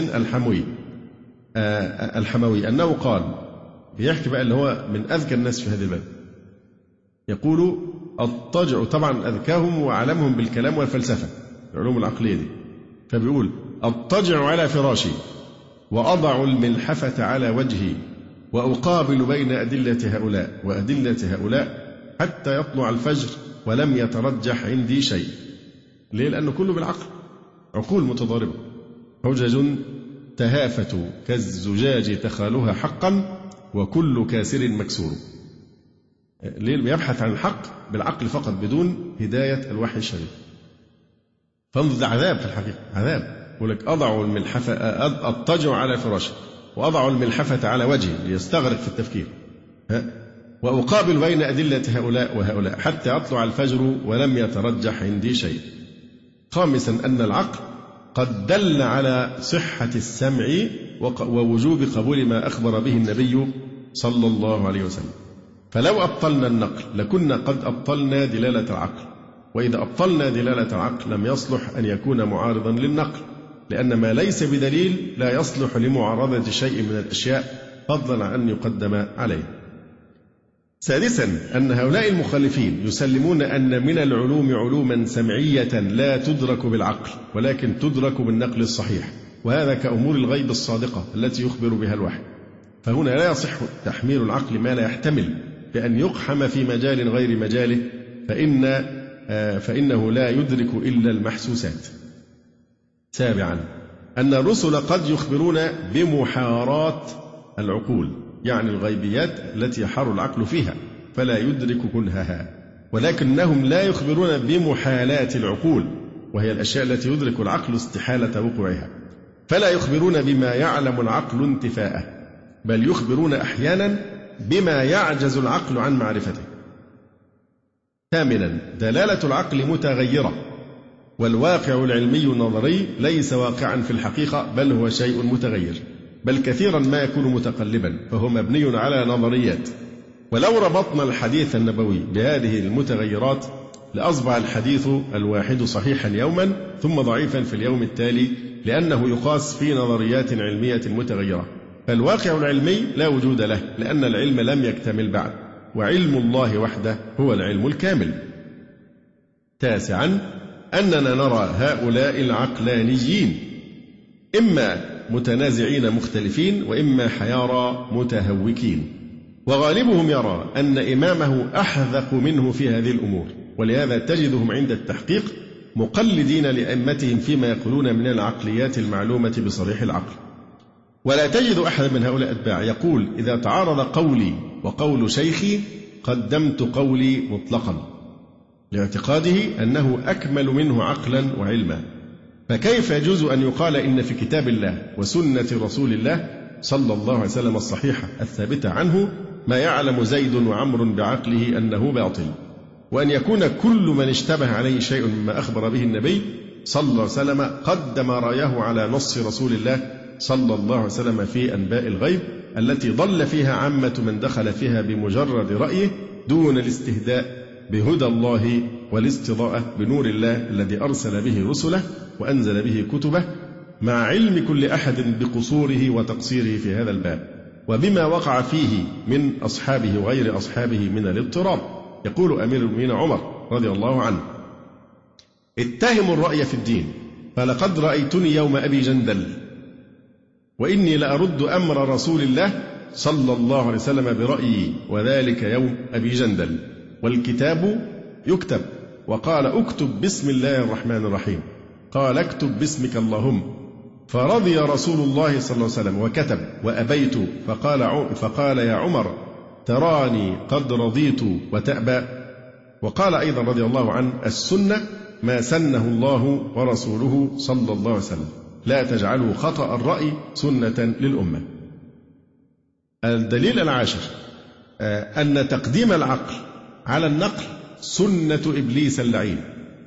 S4: الحموي، أنه قال، بيحكي بقى اللي هو من أذكى الناس في هذه البلد، يقول: أضطجع، طبعا أذكاهم وأعلمهم بالكلام والفلسفة العلوم العقلية دي، فبيقول أضطجع على فراشي وأضع الملحفة على وجهي وأقابل بين أدلة هؤلاء وأدلة هؤلاء حتى يطلع الفجر ولم يترجح عندي شيء. ليه؟ لأنه كله بالعقل، عقول متضاربة، حجج تهافت كالزجاج تخالها حقا وكل كاسر مكسور. ليه؟ بيبحث عن الحق بالعقل فقط بدون هداية الوحي الشريف. فانظر، ده عذاب في الحقيقة، عذاب. يقول لك أضع الملحفة، أضطجع على فراشي وأضع الملحفة على وجهي ليستغرق في التفكير، وأقابل بين أدلة هؤلاء وهؤلاء حتى يطلع الفجر ولم يترجح عندي شيء. خامسا أن العقل قد دل على صحة السمع ووجوب قبول ما أخبر به النبي صلى الله عليه وسلم. فلو أبطلنا النقل لكنا قد أبطلنا دلالة العقل، وإذا أبطلنا دلالة العقل لم يصلح أن يكون معارضا للنقل، لأن ما ليس بدليل لا يصلح لمعارضة شيء من الأشياء فضلا عن أن يقدم عليه. سادسا أن هؤلاء المخالفين يسلمون أن من العلوم علوما سمعية لا تدرك بالعقل ولكن تدرك بالنقل الصحيح، وهذا كأمور الغيب الصادقة التي يخبر بها الوحي. فهنا لا يصح تحميل العقل ما لا يحتمل بأن يقحم في مجال غير مجاله، فإنه لا يدرك إلا المحسوسات. سابعا أن الرسل قد يخبرون بمحارات العقول، يعني الغيبيات التي يحار العقل فيها فلا يدرك كنهها، ولكنهم لا يخبرون بمحالات العقول، وهي الأشياء التي يدرك العقل استحالة وقوعها، فلا يخبرون بما يعلم العقل انتفاءه، بل يخبرون أحيانا بما يعجز العقل عن معرفته. ثامنا دلالة العقل متغيرة، والواقع العلمي النظري ليس واقعا في الحقيقة بل هو شيء متغير، بل كثيرا ما يكون متقلبا، فهو مبني على نظريات. ولو ربطنا الحديث النبوي بهذه المتغيرات لأصبح الحديث الواحد صحيحا يوما ثم ضعيفا في اليوم التالي، لأنه يقاس في نظريات علمية متغيرة. فالواقع العلمي لا وجود له، لأن العلم لم يكتمل بعد، وعلم الله وحده هو العلم الكامل. تاسعا أننا نرى هؤلاء العقلانيين إما متنازعين مختلفين وإما حيارى متهوكين، وغالبهم يرى أن إمامه أحذق منه في هذه الأمور، ولهذا تجدهم عند التحقيق مقلدين لأئمتهم فيما يقولون من العقليات المعلومة بصريح العقل. ولا تجد أحد من هؤلاء الأتباع يقول إذا تعارض قولي وقول شيخي قدمت قولي مطلقا، لاعتقاده أنه أكمل منه عقلا وعلما. فكيف يجوز أن يقال إن في كتاب الله وسنة رسول الله صلى الله عليه وسلم الصحيحة الثابتة عنه ما يعلم زيد وعمر بعقله أنه باطل، وأن يكون كل من اشتبه عليه شيء مما أخبر به النبي صلى الله عليه وسلم قدم رأيه على نص رسول الله صلى الله عليه وسلم في أنباء الغيب التي ضل فيها عامة من دخل فيها بمجرد رأيه دون الاستهداء بهدى الله والاستضاءة بنور الله الذي أرسل به رسله وأنزل به كتبه، مع علم كل أحد بقصوره وتقصيره في هذا الباب وبما وقع فيه من أصحابه وغير أصحابه من الاضطراب. يقول أمير المؤمنين عمر رضي الله عنه: اتهموا الرأي في الدين، فلقد رأيتني يوم أبي جندل وإني لأرد أمر رسول الله صلى الله عليه وسلم برأيي، وذلك يوم أبي جندل، والكتاب يكتب، وقال اكتب بسم الله الرحمن الرحيم، قال اكتب باسمك اللهم، فرضي رسول الله صلى الله عليه وسلم وكتب، وأبيت فقال يا عمر تراني قد رضيت وتأبى. وقال أيضا رضي الله عنه: السنة ما سنه الله ورسوله صلى الله عليه وسلم، لا تجعلوا خطأ الرأي سنة للأمة. الدليل العاشر أن تقديم العقل على النقل سنة إبليس اللعين،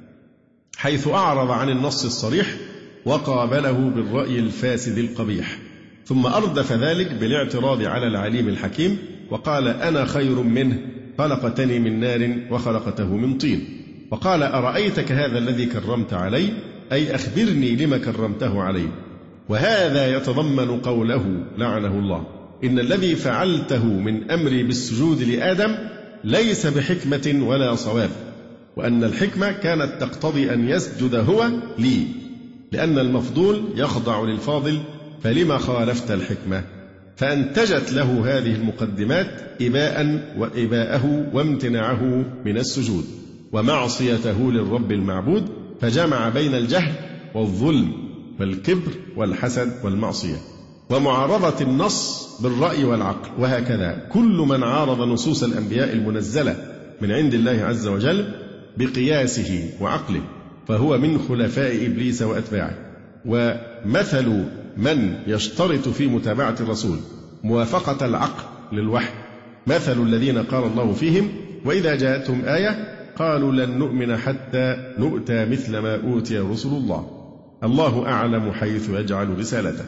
S4: حيث أعرض عن النص الصريح وقابله بالرأي الفاسد القبيح، ثم أردف ذلك بالاعتراض على العليم الحكيم وقال: أنا خير منه، خلقتني من نار وخلقته من طين. وقال: أرأيتك هذا الذي كرمت علي، أي أخبرني لما كرمته علي. وهذا يتضمن قوله لعنه الله: إن الذي فعلته من أمري بالسجود لآدم ليس بحكمة ولا صواب، وأن الحكمة كانت تقتضي أن يسجد هو لي، لأن المفضول يخضع للفاضل، فلما خالفت الحكمة؟ فأنتجت له هذه المقدمات إباء وإباءه وامتناعه من السجود ومعصيته للرب المعبود، فجمع بين الجهل والظلم والكبر والحسد والمعصية ومعارضة النص بالرأي والعقل. وهكذا كل من عارض نصوص الأنبياء المنزلة من عند الله عز وجل بقياسه وعقله فهو من خلفاء إبليس وأتباعه. ومثل من يشترط في متابعة الرسول موافقة العقل للوحي مثل الذين قال الله فيهم: وإذا جاءتهم آية قالوا لن نؤمن حتى نؤتى مثل ما أوتي رسل الله، الله أعلم حيث يجعل رسالته.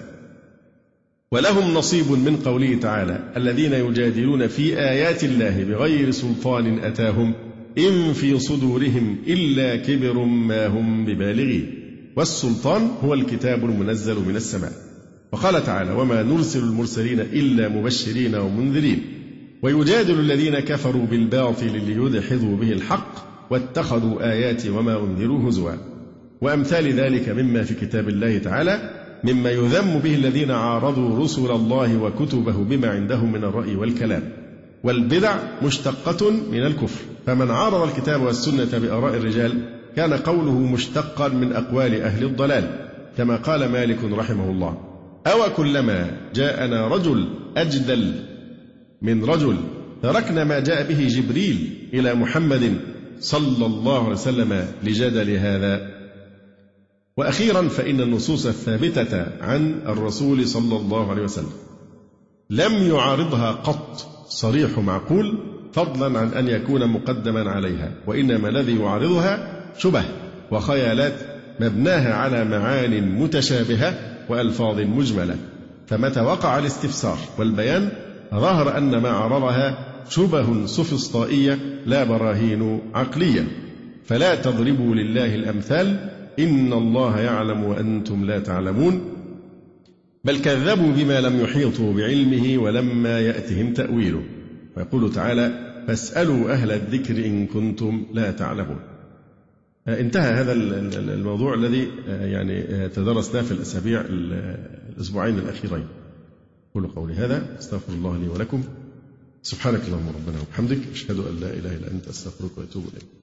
S4: ولهم نصيب من قوله تعالى: الذين يجادلون في آيات الله بغير سلطان أتاهم إن في صدورهم إلا كبر ما هم ببالغيه. والسلطان هو الكتاب المنزل من السماء. وقال تعالى: وما نرسل المرسلين إلا مبشرين ومنذرين. ويجادل الذين كفروا بالباطل ليدحضوا به الحق واتخذوا آياتي وما أنذروا هزوا. وأمثال ذلك مما في كتاب الله تعالى مما يذم به الذين عارضوا رسل الله وكتبه بما عندهم من الرأي والكلام. والبدع مشتقة من الكفر، فمن عارض الكتاب والسنة بآراء الرجال كان قوله مشتقا من أقوال أهل الضلال، كما قال مالك رحمه الله: أو كلما جاءنا رجل أجدل من رجل تركنا ما جاء به جبريل إلى محمد صلى الله عليه وسلم لجدل هذا. وأخيرا فإن النصوص الثابتة عن الرسول صلى الله عليه وسلم لم يعارضها قط صريح معقول، فضلا عن أن يكون مقدما عليها، وإنما الذي يعارضها شبه وخيالات مبناها على معان متشابهة وألفاظ مجملة. فمتى وقع الاستفسار والبيان ظهر أن ما عرضها شبه سوفسطائية لا براهين عقلية. فلا تضربوا لله الأمثال إن الله يعلم وأنتم لا تعلمون، بل كذبوا بما لم يحيطوا بعلمه ولما يأتهم تأويله. ويقول تعالى: فاسألوا أهل الذكر إن كنتم لا تعلمون. انتهى هذا الموضوع الذي يعني تدرسناه في الأسبوعين الأخيرين. أقول قولي هذا، استغفر الله لي ولكم، سبحانك اللهم ربنا وبحمدك، أشهد أن لا إله إلا أنت، أستغفرك وأتوب إليك.